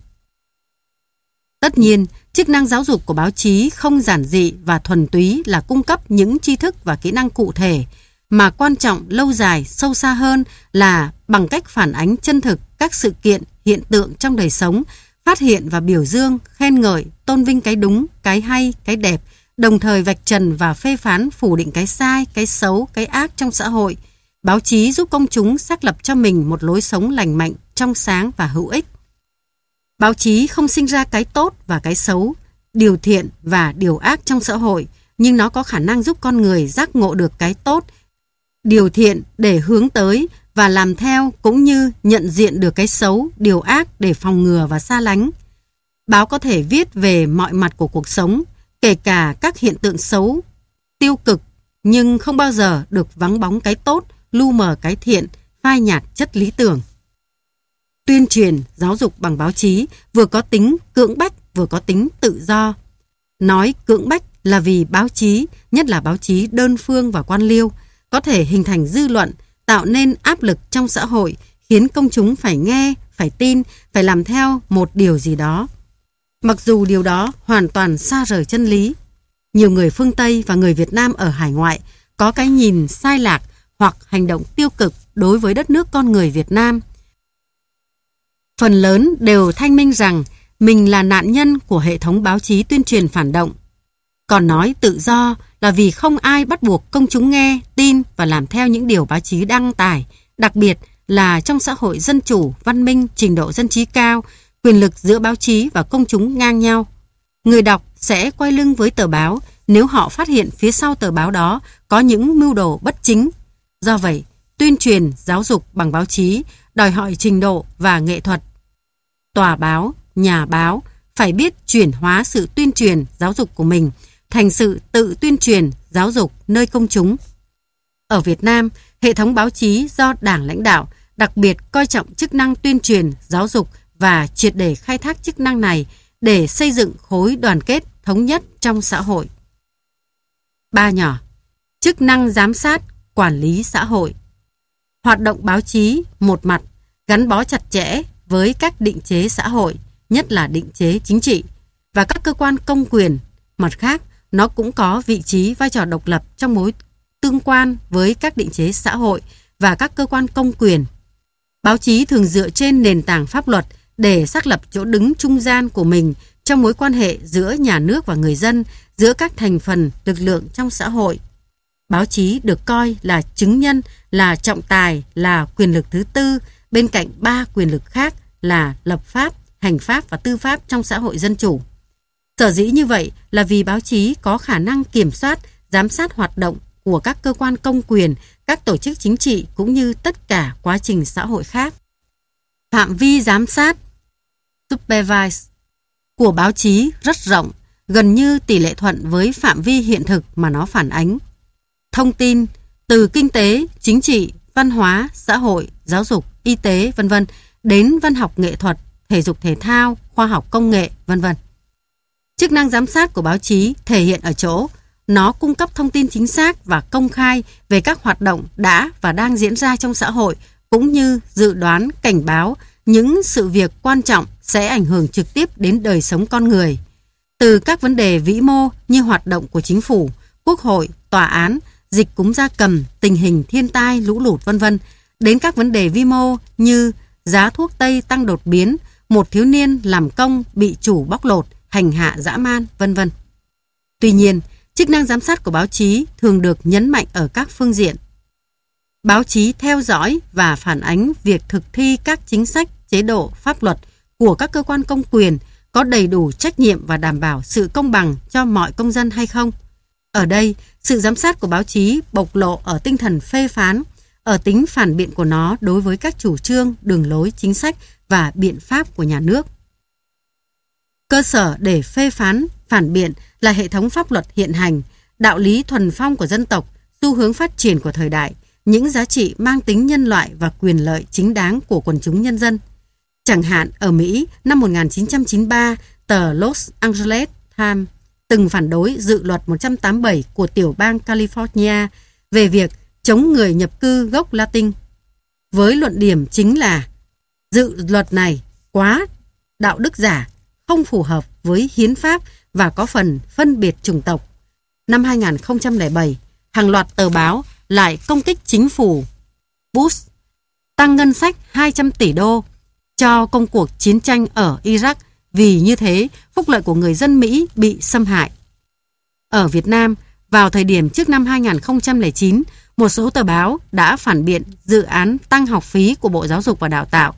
Tất nhiên, chức năng giáo dục của báo chí không giản dị và thuần túy là cung cấp những tri thức và kỹ năng cụ thể, mà quan trọng, lâu dài, sâu xa hơn là bằng cách phản ánh chân thực các sự kiện, hiện tượng trong đời sống, phát hiện và biểu dương, khen ngợi, tôn vinh cái đúng, cái hay, cái đẹp, đồng thời vạch trần và phê phán phủ định cái sai, cái xấu, cái ác trong xã hội. Báo chí giúp công chúng xác lập cho mình một lối sống lành mạnh, trong sáng và hữu ích. Báo chí không sinh ra cái tốt và cái xấu, điều thiện và điều ác trong xã hội, nhưng nó có khả năng giúp con người giác ngộ được cái tốt, điều thiện để hướng tới và làm theo, cũng như nhận diện được cái xấu, điều ác để phòng ngừa và xa lánh. Báo có thể viết về mọi mặt của cuộc sống, kể cả các hiện tượng xấu, tiêu cực, nhưng không bao giờ được vắng bóng cái tốt, lu mờ cái thiện, phai nhạt chất lý tưởng. Tuyên truyền, giáo dục bằng báo chí vừa có tính cưỡng bách, vừa có tính tự do. Nói cưỡng bách là vì báo chí, nhất là báo chí đơn phương và quan liêu, có thể hình thành dư luận, tạo nên áp lực trong xã hội, khiến công chúng phải nghe, phải tin, phải làm theo một điều gì đó. Mặc dù điều đó hoàn toàn xa rời chân lý. Nhiều người phương Tây và người Việt Nam ở hải ngoại có cái nhìn sai lạc hoặc hành động tiêu cực đối với đất nước con người Việt Nam. Phần lớn đều thanh minh rằng mình là nạn nhân của hệ thống báo chí tuyên truyền phản động. Còn nói tự do là vì không ai bắt buộc công chúng nghe, tin và làm theo những điều báo chí đăng tải, đặc biệt là trong xã hội dân chủ, văn minh, trình độ dân trí cao, quyền lực giữa báo chí và công chúng ngang nhau. Người đọc sẽ quay lưng với tờ báo nếu họ phát hiện phía sau tờ báo đó có những mưu đồ bất chính. Do vậy, tuyên truyền, giáo dục bằng báo chí đòi hỏi trình độ và nghệ thuật. Tòa báo, nhà báo phải biết chuyển hóa sự tuyên truyền, giáo dục của mình thành sự tự tuyên truyền, giáo dục nơi công chúng. Ở Việt Nam, hệ thống báo chí do Đảng lãnh đạo đặc biệt coi trọng chức năng tuyên truyền, giáo dục và triệt để khai thác chức năng này để xây dựng khối đoàn kết thống nhất trong xã hội. 3 nhỏ. Chức năng giám sát, quản lý xã hội. Hoạt động báo chí, một mặt, gắn bó chặt chẽ với các định chế xã hội, nhất là định chế chính trị, và các cơ quan công quyền. Mặt khác, nó cũng có vị trí vai trò độc lập trong mối tương quan với các định chế xã hội và các cơ quan công quyền. Báo chí thường dựa trên nền tảng pháp luật để xác lập chỗ đứng trung gian của mình trong mối quan hệ giữa nhà nước và người dân, giữa các thành phần lực lượng trong xã hội. Báo chí được coi là chứng nhân, là trọng tài, là quyền lực thứ tư bên cạnh 3 quyền lực khác là lập pháp, hành pháp và tư pháp trong xã hội dân chủ. Sở dĩ như vậy là vì báo chí có khả năng kiểm soát, giám sát hoạt động của các cơ quan công quyền, các tổ chức chính trị cũng như tất cả quá trình xã hội khác. Phạm vi giám sát supervise của báo chí rất rộng, gần như tỷ lệ thuận với phạm vi hiện thực mà nó phản ánh. Thông tin từ kinh tế, chính trị, văn hóa, xã hội, giáo dục, y tế, v.v. đến văn học nghệ thuật, thể dục thể thao, khoa học công nghệ, v.v. Chức năng giám sát của báo chí thể hiện ở chỗ nó cung cấp thông tin chính xác và công khai về các hoạt động đã và đang diễn ra trong xã hội, cũng như dự đoán, cảnh báo những sự việc quan trọng sẽ ảnh hưởng trực tiếp đến đời sống con người. Từ các vấn đề vĩ mô như hoạt động của chính phủ, quốc hội, tòa án, dịch cúm gia cầm, tình hình thiên tai, lũ lụt v.v. đến các vấn đề vi mô như giá thuốc Tây tăng đột biến, một thiếu niên làm công bị chủ bóc lột, hành hạ dã man, v.v. Tuy nhiên, chức năng giám sát của báo chí thường được nhấn mạnh ở các phương diện. Báo chí theo dõi và phản ánh việc thực thi các chính sách, chế độ, pháp luật của các cơ quan công quyền có đầy đủ trách nhiệm và đảm bảo sự công bằng cho mọi công dân hay không. Ở đây, sự giám sát của báo chí bộc lộ ở tinh thần phê phán, ở tính phản biện của nó đối với các chủ trương, đường lối, chính sách và biện pháp của nhà nước. Cơ sở để phê phán, phản biện là hệ thống pháp luật hiện hành, đạo lý thuần phong của dân tộc, xu hướng phát triển của thời đại, những giá trị mang tính nhân loại và quyền lợi chính đáng của quần chúng nhân dân. Chẳng hạn ở Mỹ năm 1993, tờ Los Angeles Times từng phản đối dự luật 187 của tiểu bang California về việc chống người nhập cư gốc Latin. Với luận điểm chính là dự luật này quá đạo đức giả, không phù hợp với hiến pháp và có phần phân biệt chủng tộc. Năm 2007, hàng loạt tờ báo lại công kích chính phủ Bush tăng ngân sách 200 tỷ đô cho công cuộc chiến tranh ở Iraq, vì như thế phúc lợi của người dân Mỹ bị xâm hại. Ở Việt Nam, vào thời điểm trước năm 2009, một số tờ báo đã phản biện dự án tăng học phí của Bộ Giáo dục và Đào tạo.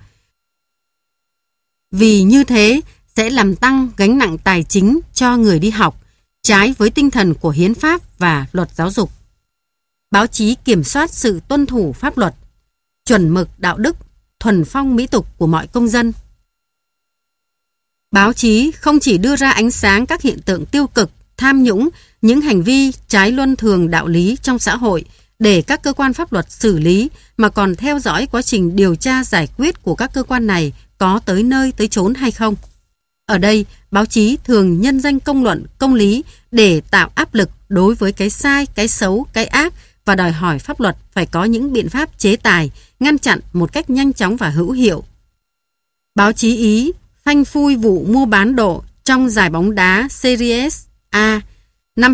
Vì như thế sẽ làm tăng gánh nặng tài chính cho người đi học, trái với tinh thần của hiến pháp và luật giáo dục. Báo chí kiểm soát sự tuân thủ pháp luật, chuẩn mực đạo đức, thuần phong mỹ tục của mọi công dân. Báo chí không chỉ đưa ra ánh sáng các hiện tượng tiêu cực, tham nhũng, những hành vi trái luân thường đạo lý trong xã hội để các cơ quan pháp luật xử lý, mà còn theo dõi quá trình điều tra giải quyết của các cơ quan này có tới nơi tới chốn hay không. Ở đây, báo chí thường nhân danh công luận, công lý để tạo áp lực đối với cái sai, cái xấu, cái ác và đòi hỏi pháp luật phải có những biện pháp chế tài, ngăn chặn một cách nhanh chóng và hữu hiệu. Báo chí Ý phanh phui vụ mua bán độ trong giải bóng đá Series A năm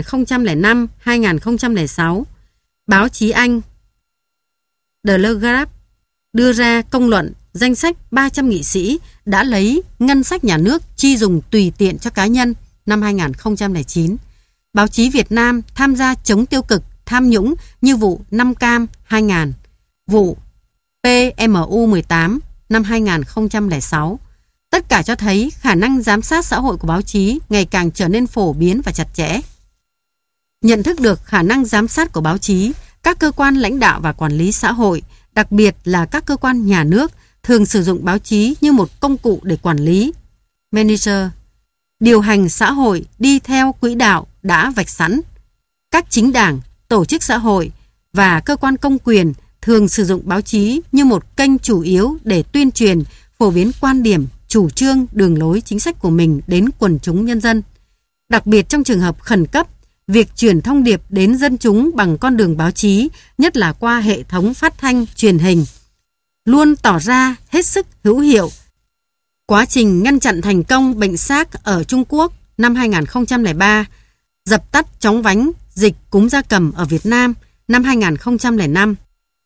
2005-2006. Báo chí Anh The Telegraph đưa ra công luận danh sách 300 nghị sĩ đã lấy ngân sách nhà nước chi dùng tùy tiện cho cá nhân năm 2009. Báo chí Việt Nam tham gia chống tiêu cực, tham nhũng như vụ Nam Cam 2000, vụ PMU 18 năm 2006. Tất cả cho thấy khả năng giám sát xã hội của báo chí ngày càng trở nên phổ biến và chặt chẽ. Nhận thức được khả năng giám sát của báo chí, các cơ quan lãnh đạo và quản lý xã hội, đặc biệt là các cơ quan nhà nước, thường sử dụng báo chí như một công cụ để quản lý, manager, điều hành xã hội đi theo quỹ đạo đã vạch sẵn. Các chính đảng, tổ chức xã hội và cơ quan công quyền thường sử dụng báo chí như một kênh chủ yếu để tuyên truyền, phổ biến quan điểm, chủ trương, đường lối chính sách của mình đến quần chúng nhân dân. Đặc biệt trong trường hợp khẩn cấp, việc truyền thông điệp đến dân chúng bằng con đường báo chí, nhất là qua hệ thống phát thanh, truyền hình, luôn tỏ ra hết sức hữu hiệu. Quá trình ngăn chặn thành công bệnh SARS ở Trung Quốc năm 2003, dập tắt chóng vánh dịch cúm gia cầm ở Việt Nam năm 2005,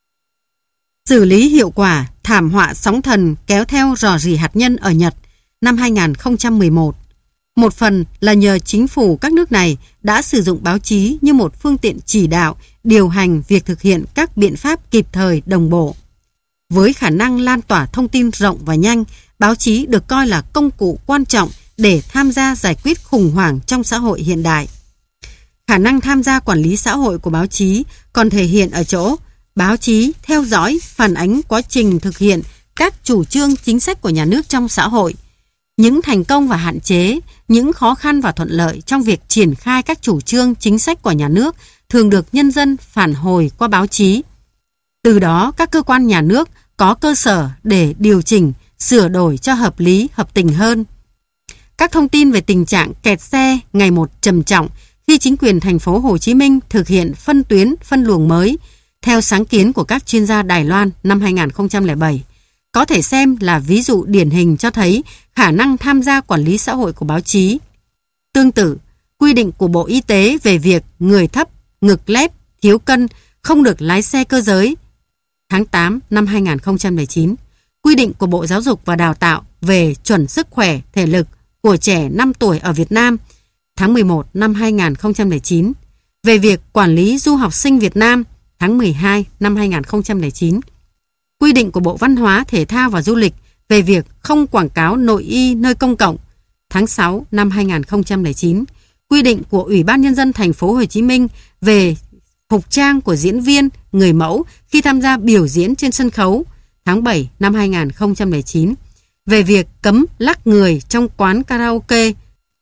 xử lý hiệu quả thảm họa sóng thần kéo theo rò rỉ hạt nhân ở Nhật năm 2011. Một phần là nhờ chính phủ các nước này đã sử dụng báo chí như một phương tiện chỉ đạo, điều hành việc thực hiện các biện pháp kịp thời, đồng bộ. Với khả năng lan tỏa thông tin rộng và nhanh, báo chí được coi là công cụ quan trọng để tham gia giải quyết khủng hoảng trong xã hội hiện đại. Khả năng tham gia quản lý xã hội của báo chí còn thể hiện ở chỗ báo chí theo dõi, phản ánh quá trình thực hiện các chủ trương chính sách của nhà nước trong xã hội, những thành công và hạn chế, những khó khăn và thuận lợi trong việc triển khai các chủ trương chính sách của nhà nước thường được nhân dân phản hồi qua báo chí. Từ đó, các cơ quan nhà nước có cơ sở để điều chỉnh, sửa đổi cho hợp lý, hợp tình hơn. Các thông tin về tình trạng kẹt xe ngày một trầm trọng khi chính quyền thành phố Hồ Chí Minh thực hiện phân tuyến, phân luồng mới, theo sáng kiến của các chuyên gia Đài Loan năm 2007, có thể xem là ví dụ điển hình cho thấy khả năng tham gia quản lý xã hội của báo chí. Tương tự, quy định của Bộ Y tế về việc người thấp, ngực lép, thiếu cân không được lái xe cơ giới tháng 8 năm 2009, quy định của Bộ Giáo dục và Đào tạo về chuẩn sức khỏe, thể lực của trẻ 5 tuổi ở Việt Nam tháng 11 năm 2009, về việc quản lý du học sinh Việt Nam tháng 12 năm 2009, quy định của Bộ Văn hóa, Thể thao và Du lịch về việc không quảng cáo nội y nơi công cộng tháng 6 năm 2009, quy định của Ủy ban Nhân dân thành phố Hồ Chí Minh về phục trang của diễn viên, người mẫu khi tham gia biểu diễn trên sân khấu tháng 7 năm 2009, về việc cấm lắc người trong quán karaoke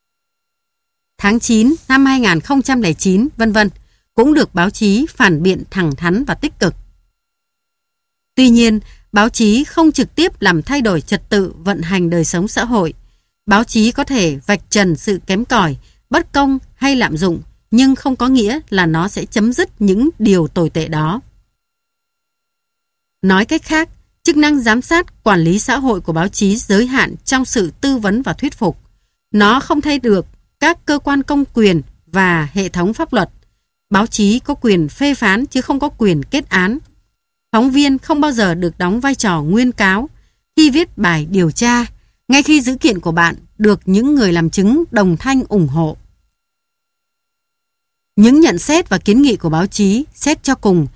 tháng 9 năm 2009, vân vân, cũng được báo chí phản biện thẳng thắn và tích cực. Tuy nhiên, báo chí không trực tiếp làm thay đổi trật tự vận hành đời sống xã hội. Báo chí có thể vạch trần sự kém cỏi, bất công hay lạm dụng, nhưng không có nghĩa là nó sẽ chấm dứt những điều tồi tệ đó. Nói cách khác, chức năng giám sát, quản lý xã hội của báo chí giới hạn trong sự tư vấn và thuyết phục. Nó không thay được các cơ quan công quyền và hệ thống pháp luật. Báo chí có quyền phê phán chứ không có quyền kết án. Phóng viên không bao giờ được đóng vai trò nguyên cáo. Khi viết bài điều tra, ngay khi dữ kiện của bạn được những người làm chứng đồng thanh ủng hộ. Những nhận xét và kiến nghị của báo chí, xét cho cùng,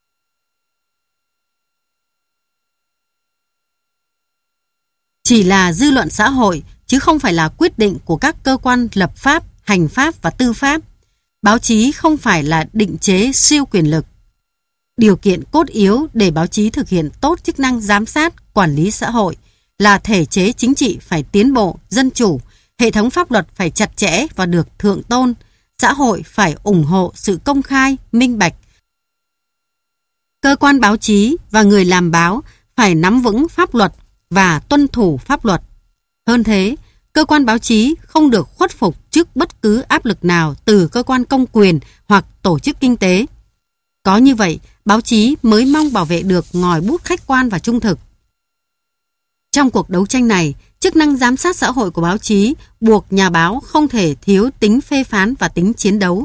chỉ là dư luận xã hội, chứ không phải là quyết định của các cơ quan lập pháp, hành pháp và tư pháp. Báo chí không phải là định chế siêu quyền lực. Điều kiện cốt yếu để báo chí thực hiện tốt chức năng giám sát, quản lý xã hội là thể chế chính trị phải tiến bộ, dân chủ, hệ thống pháp luật phải chặt chẽ và được thượng tôn, xã hội phải ủng hộ sự công khai, minh bạch. Cơ quan báo chí và người làm báo phải nắm vững pháp luật và tuân thủ pháp luật. Hơn thế, cơ quan báo chí không được khuất phục trước bất cứ áp lực nào từ cơ quan công quyền hoặc tổ chức kinh tế. Có như vậy, báo chí mới mong bảo vệ được ngòi bút khách quan và trung thực. Trong cuộc đấu tranh này, chức năng giám sát xã hội của báo chí buộc nhà báo không thể thiếu tính phê phán và tính chiến đấu.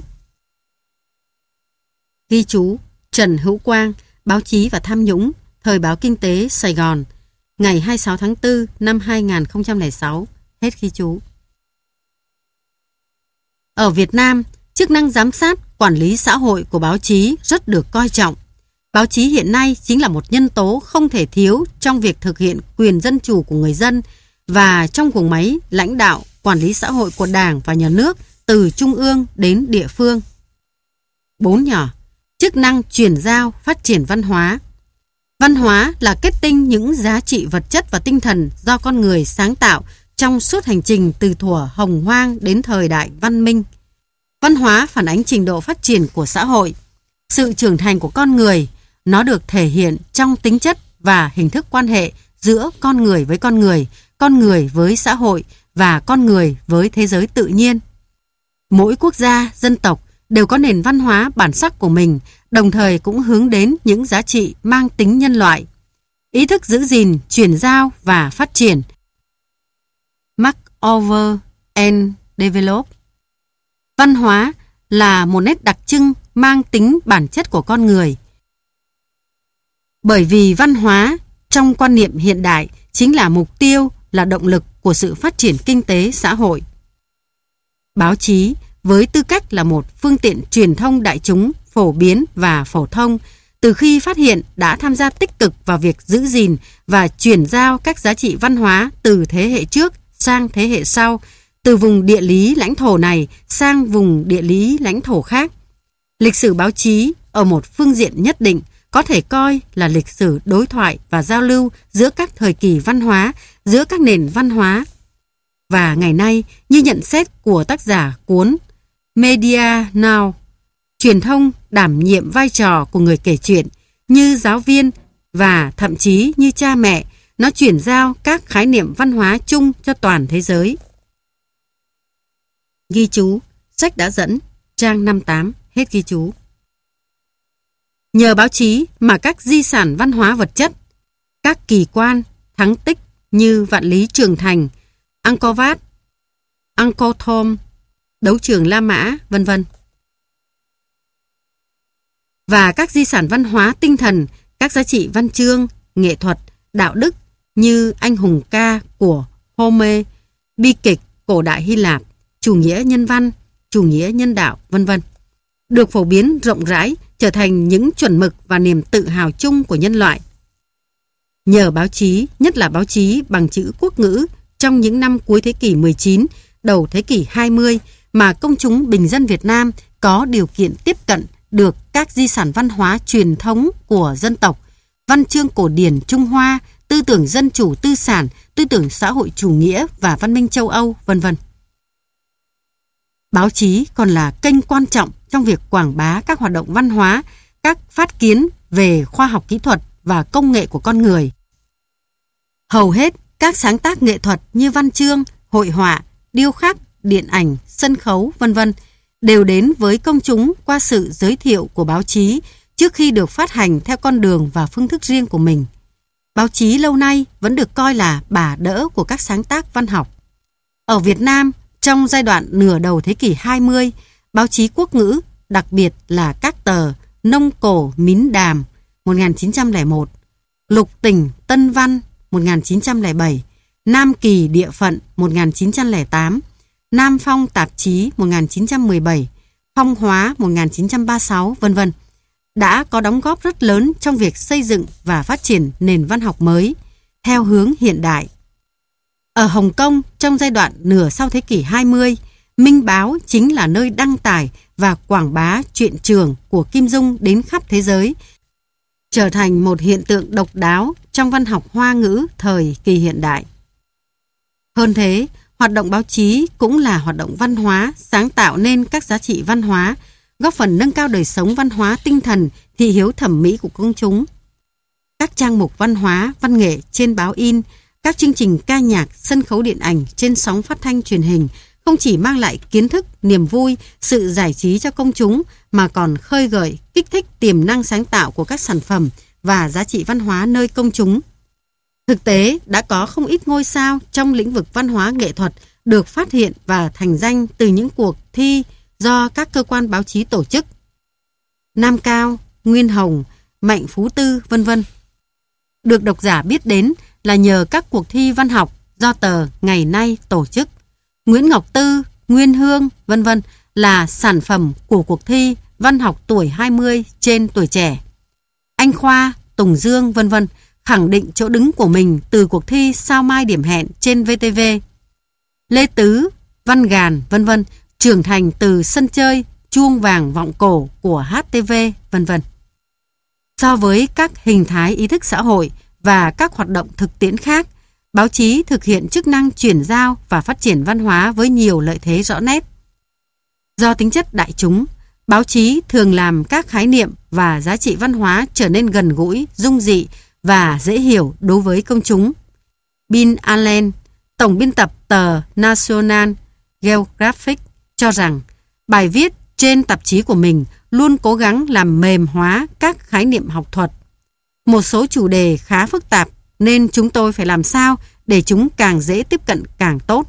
Ghi chú Trần Hữu Quang, Báo chí và Tham nhũng, Thời báo Kinh tế, Sài Gòn, ngày 26 tháng 4 năm 2006. Hết ghi chú. Ở Việt Nam, chức năng giám sát, quản lý xã hội của báo chí rất được coi trọng. Báo chí hiện nay chính là một nhân tố không thể thiếu trong việc thực hiện quyền dân chủ của người dân và trong guồng máy lãnh đạo, quản lý xã hội của Đảng và Nhà nước từ trung ương đến địa phương. 4 nhỏ, chức năng truyền giao, phát triển văn hóa. Văn hóa là kết tinh những giá trị vật chất và tinh thần do con người sáng tạo trong suốt hành trình từ thuở hồng hoang đến thời đại văn minh. Văn hóa phản ánh trình độ phát triển của xã hội, sự trưởng thành của con người. Nó được thể hiện trong tính chất và hình thức quan hệ giữa con người với xã hội và con người với thế giới tự nhiên. Mỗi quốc gia, dân tộc đều có nền văn hóa bản sắc của mình, đồng thời cũng hướng đến những giá trị mang tính nhân loại. Ý thức giữ gìn, truyền giao và phát triển. Mark over and develop. Văn hóa là một nét đặc trưng mang tính bản chất của con người. Bởi vì văn hóa trong quan niệm hiện đại chính là mục tiêu, là động lực của sự phát triển kinh tế xã hội. Báo chí với tư cách là một phương tiện truyền thông đại chúng, phổ biến và phổ thông, từ khi phát hiện đã tham gia tích cực vào việc giữ gìn và truyền giao các giá trị văn hóa từ thế hệ trước sang thế hệ sau, từ vùng địa lý lãnh thổ này sang vùng địa lý lãnh thổ khác. Lịch sử báo chí ở một phương diện nhất định có thể coi là lịch sử đối thoại và giao lưu giữa các thời kỳ văn hóa, giữa các nền văn hóa. Và ngày nay, như nhận xét của tác giả cuốn Media Now, truyền thông đảm nhiệm vai trò của người kể chuyện, như giáo viên và thậm chí như cha mẹ, nó chuyển giao các khái niệm văn hóa chung cho toàn thế giới. Ghi chú, sách đã dẫn, trang 58, hết ghi chú. Nhờ báo chí mà các di sản văn hóa vật chất, các kỳ quan, thắng tích như Vạn Lý Trường Thành, Angkor Wat, Angkor Thom, Đấu trường La Mã, vân vân. Và các di sản văn hóa tinh thần, các giá trị văn chương, nghệ thuật, đạo đức như Anh hùng ca của Homer, bi kịch cổ đại Hy Lạp, chủ nghĩa nhân văn, chủ nghĩa nhân đạo, vân vân, được phổ biến rộng rãi, trở thành những chuẩn mực và niềm tự hào chung của nhân loại. Nhờ báo chí, nhất là báo chí bằng chữ quốc ngữ, trong những năm cuối thế kỷ 19, đầu thế kỷ 20, mà công chúng bình dân Việt Nam có điều kiện tiếp cận được các di sản văn hóa truyền thống của dân tộc, văn chương cổ điển Trung Hoa, tư tưởng dân chủ tư sản, tư tưởng xã hội chủ nghĩa và văn minh châu Âu, vân vân. Báo chí còn là kênh quan trọng trong việc quảng bá các hoạt động văn hóa, các phát kiến về khoa học kỹ thuật và công nghệ của con người. Hầu hết các sáng tác nghệ thuật như văn chương, hội họa, điêu khắc, điện ảnh, sân khấu, vân vân đều đến với công chúng qua sự giới thiệu của báo chí trước khi được phát hành theo con đường và phương thức riêng của mình. Báo chí lâu nay vẫn được coi là bà đỡ của các sáng tác văn học. Ở Việt Nam, trong giai đoạn nửa đầu thế kỷ 20, báo chí quốc ngữ, đặc biệt là các tờ Nông Cổ Mín Đàm 1901, Lục Tỉnh Tân Văn 1907, Nam Kỳ Địa Phận 1908, Nam Phong Tạp chí 1917, Phong Hóa 1936, vân vân, đã có đóng góp rất lớn trong việc xây dựng và phát triển nền văn học mới theo hướng hiện đại. Ở Hồng Kông, trong giai đoạn nửa sau thế kỷ 20, Minh Báo chính là nơi đăng tải và quảng bá truyện trường của Kim Dung đến khắp thế giới, trở thành một hiện tượng độc đáo trong văn học Hoa ngữ thời kỳ hiện đại. Hơn thế, hoạt động báo chí cũng là hoạt động văn hóa, sáng tạo nên các giá trị văn hóa, góp phần nâng cao đời sống văn hóa tinh thần, thị hiếu thẩm mỹ của công chúng. Các trang mục văn hóa, văn nghệ trên báo in, các chương trình ca nhạc, sân khấu điện ảnh trên sóng phát thanh truyền hình không chỉ mang lại kiến thức, niềm vui, sự giải trí cho công chúng mà còn khơi gợi, kích thích tiềm năng sáng tạo của các sản phẩm và giá trị văn hóa nơi công chúng. Thực tế, đã có không ít ngôi sao trong lĩnh vực văn hóa nghệ thuật được phát hiện và thành danh từ những cuộc thi do các cơ quan báo chí tổ chức. Nam Cao, Nguyên Hồng, Mạnh Phú Tư, vân vân. Được độc giả biết đến là nhờ các cuộc thi văn học do tờ Ngày Nay tổ chức. Nguyễn Ngọc Tư, Nguyên Hương, vân vân là sản phẩm của cuộc thi văn học tuổi 20 trên Tuổi Trẻ. Anh Khoa, Tùng Dương, vân vân khẳng định chỗ đứng của mình từ cuộc thi Sao Mai Điểm Hẹn trên VTV. Lê Tứ, Văn Gàn, vân vân trưởng thành từ sân chơi Chuông Vàng Vọng Cổ của HTV, vân vân. So với các hình thái ý thức xã hội và các hoạt động thực tiễn khác, báo chí thực hiện chức năng chuyển giao và phát triển văn hóa với nhiều lợi thế rõ nét. Do tính chất đại chúng, báo chí thường làm các khái niệm và giá trị văn hóa trở nên gần gũi, dung dị và dễ hiểu đối với công chúng. Bill Allen, tổng biên tập tờ National Geographic, cho rằng bài viết trên tạp chí của mình luôn cố gắng làm mềm hóa các khái niệm học thuật. Một số chủ đề khá phức tạp nên chúng tôi phải làm sao để chúng càng dễ tiếp cận càng tốt.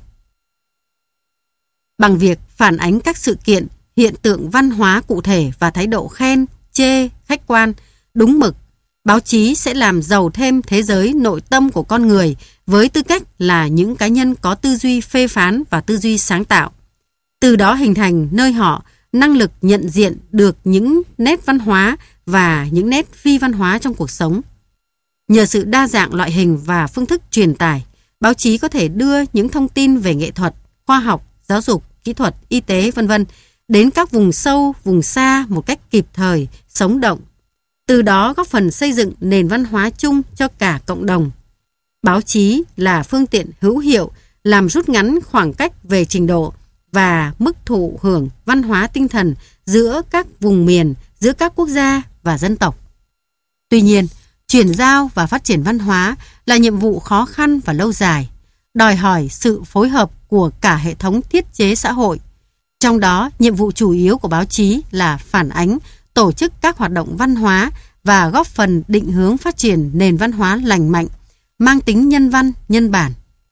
Bằng việc phản ánh các sự kiện, hiện tượng văn hóa cụ thể và thái độ khen, chê, khách quan, đúng mực, báo chí sẽ làm giàu thêm thế giới nội tâm của con người với tư cách là những cá nhân có tư duy phê phán và tư duy sáng tạo. Từ đó hình thành nơi họ năng lực nhận diện được những nét văn hóa và những nét phi văn hóa trong cuộc sống. Nhờ sự đa dạng loại hình và phương thức truyền tải, báo chí có thể đưa những thông tin về nghệ thuật, khoa học, giáo dục, kỹ thuật, y tế, vân vân đến các vùng sâu, vùng xa một cách kịp thời, sống động. Từ đó góp phần xây dựng nền văn hóa chung cho cả cộng đồng. Báo chí là phương tiện hữu hiệu làm rút ngắn khoảng cách về trình độ và mức thụ hưởng văn hóa tinh thần giữa các vùng miền, giữa các quốc gia và dân tộc. Tuy nhiên, chuyển giao và phát triển văn hóa là nhiệm vụ khó khăn và lâu dài, đòi hỏi sự phối hợp của cả hệ thống thiết chế xã hội. Trong đó, nhiệm vụ chủ yếu của báo chí là phản ánh, tổ chức các hoạt động văn hóa và góp phần định hướng phát triển nền văn hóa lành mạnh, mang tính nhân văn, nhân bản.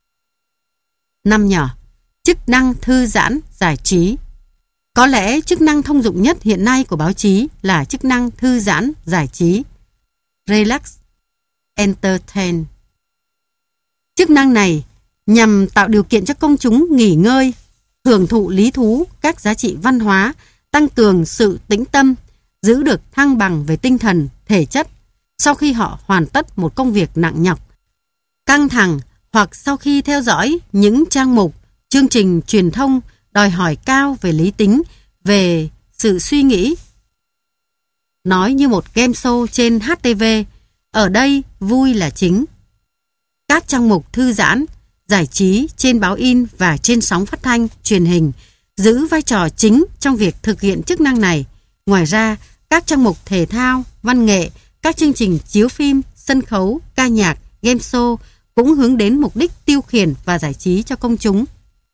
5 nhỏ, chức năng thư giãn, giải trí. Có lẽ chức năng thông dụng nhất hiện nay của báo chí là chức năng thư giãn, giải trí. Relax, entertain. Chức năng này nhằm tạo điều kiện cho công chúng nghỉ ngơi, hưởng thụ lý thú các giá trị văn hóa, tăng cường sự tĩnh tâm, giữ được thăng bằng về tinh thần, thể chất sau khi họ hoàn tất một công việc nặng nhọc, căng thẳng hoặc sau khi theo dõi những trang mục, chương trình truyền thông đòi hỏi cao về lý tính, về sự suy nghĩ. Nói như một game show trên HTV, ở đây vui là chính. Các trang mục thư giãn, giải trí trên báo in và trên sóng phát thanh, truyền hình giữ vai trò chính trong việc thực hiện chức năng này. Ngoài ra, các trang mục thể thao, văn nghệ, các chương trình chiếu phim, sân khấu, ca nhạc, game show cũng hướng đến mục đích tiêu khiển và giải trí cho công chúng.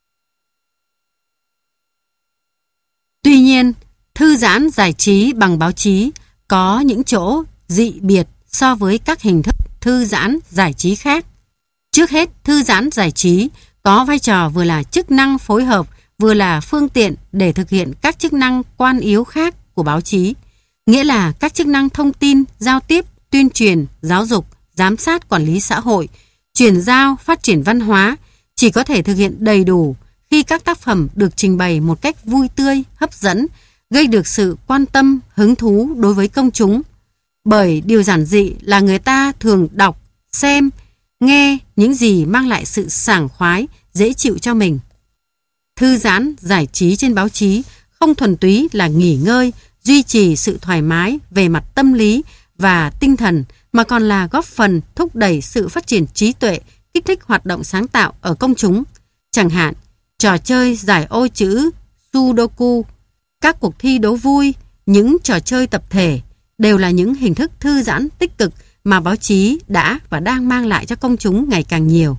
Tuy nhiên, thư giãn giải trí bằng báo chí có những chỗ dị biệt so với các hình thức thư giãn giải trí khác. Trước hết, thư giãn giải trí có vai trò vừa là chức năng phối hợp, vừa là phương tiện để thực hiện các chức năng quan yếu khác của báo chí, nghĩa là các chức năng thông tin, giao tiếp, tuyên truyền, giáo dục, giám sát quản lý xã hội, truyền giao, phát triển văn hóa chỉ có thể thực hiện đầy đủ khi các tác phẩm được trình bày một cách vui tươi, hấp dẫn, gây được sự quan tâm, hứng thú đối với công chúng. Bởi điều giản dị là người ta thường đọc, xem, nghe những gì mang lại sự sảng khoái, dễ chịu cho mình. Thư giãn, giải trí trên báo chí không thuần túy là nghỉ ngơi, duy trì sự thoải mái về mặt tâm lý và tinh thần, mà còn là góp phần thúc đẩy sự phát triển trí tuệ, kích thích hoạt động sáng tạo ở công chúng. Chẳng hạn, trò chơi giải ô chữ, Sudoku, các cuộc thi đố vui, những trò chơi tập thể đều là những hình thức thư giãn tích cực mà báo chí đã và đang mang lại cho công chúng ngày càng nhiều.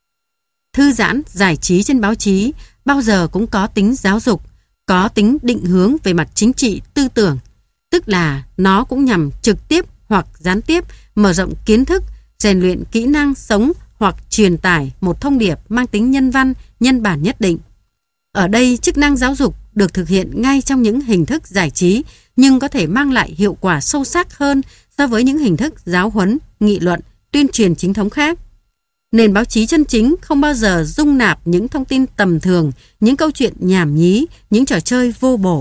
Thư giãn, giải trí trên báo chí bao giờ cũng có tính giáo dục, có tính định hướng về mặt chính trị, tư tưởng, tức là nó cũng nhằm trực tiếp hoặc gián tiếp mở rộng kiến thức, rèn luyện kỹ năng sống hoặc truyền tải một thông điệp mang tính nhân văn, nhân bản nhất định. Ở đây, chức năng giáo dục được thực hiện ngay trong những hình thức giải trí nhưng có thể mang lại hiệu quả sâu sắc hơn so với những hình thức giáo huấn, nghị luận, tuyên truyền chính thống khác. Nền báo chí chân chính không bao giờ dung nạp những thông tin tầm thường, những câu chuyện nhảm nhí, những trò chơi vô bổ.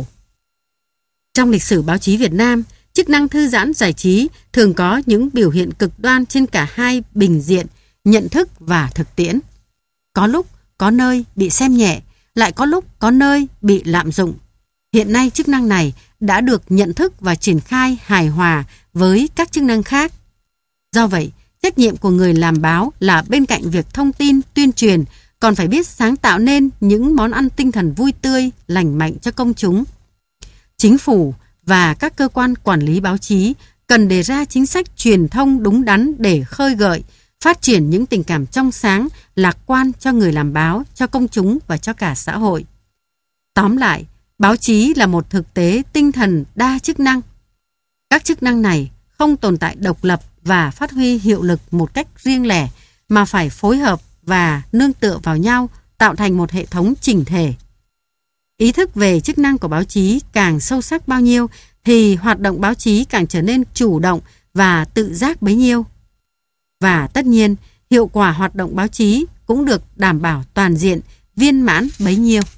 Trong lịch sử báo chí Việt Nam, chức năng thư giãn giải trí thường có những biểu hiện cực đoan trên cả hai bình diện, nhận thức và thực tiễn. Có lúc, có nơi bị xem nhẹ, lại có lúc, có nơi bị lạm dụng. Hiện nay chức năng này đã được nhận thức và triển khai hài hòa với các chức năng khác. Do vậy, trách nhiệm của người làm báo là bên cạnh việc thông tin, tuyên truyền, còn phải biết sáng tạo nên những món ăn tinh thần vui tươi, lành mạnh cho công chúng. Chính phủ và các cơ quan quản lý báo chí cần đề ra chính sách truyền thông đúng đắn để khơi gợi, phát triển những tình cảm trong sáng, lạc quan cho người làm báo, cho công chúng và cho cả xã hội. Tóm lại, báo chí là một thực tế tinh thần đa chức năng. Các chức năng này không tồn tại độc lập và phát huy hiệu lực một cách riêng lẻ, mà phải phối hợp và nương tựa vào nhau, tạo thành một hệ thống chỉnh thể. Ý thức về chức năng của báo chí càng sâu sắc bao nhiêu, thì hoạt động báo chí càng trở nên chủ động và tự giác bấy nhiêu. Và tất nhiên, hiệu quả hoạt động báo chí cũng được đảm bảo toàn diện, viên mãn bấy nhiêu.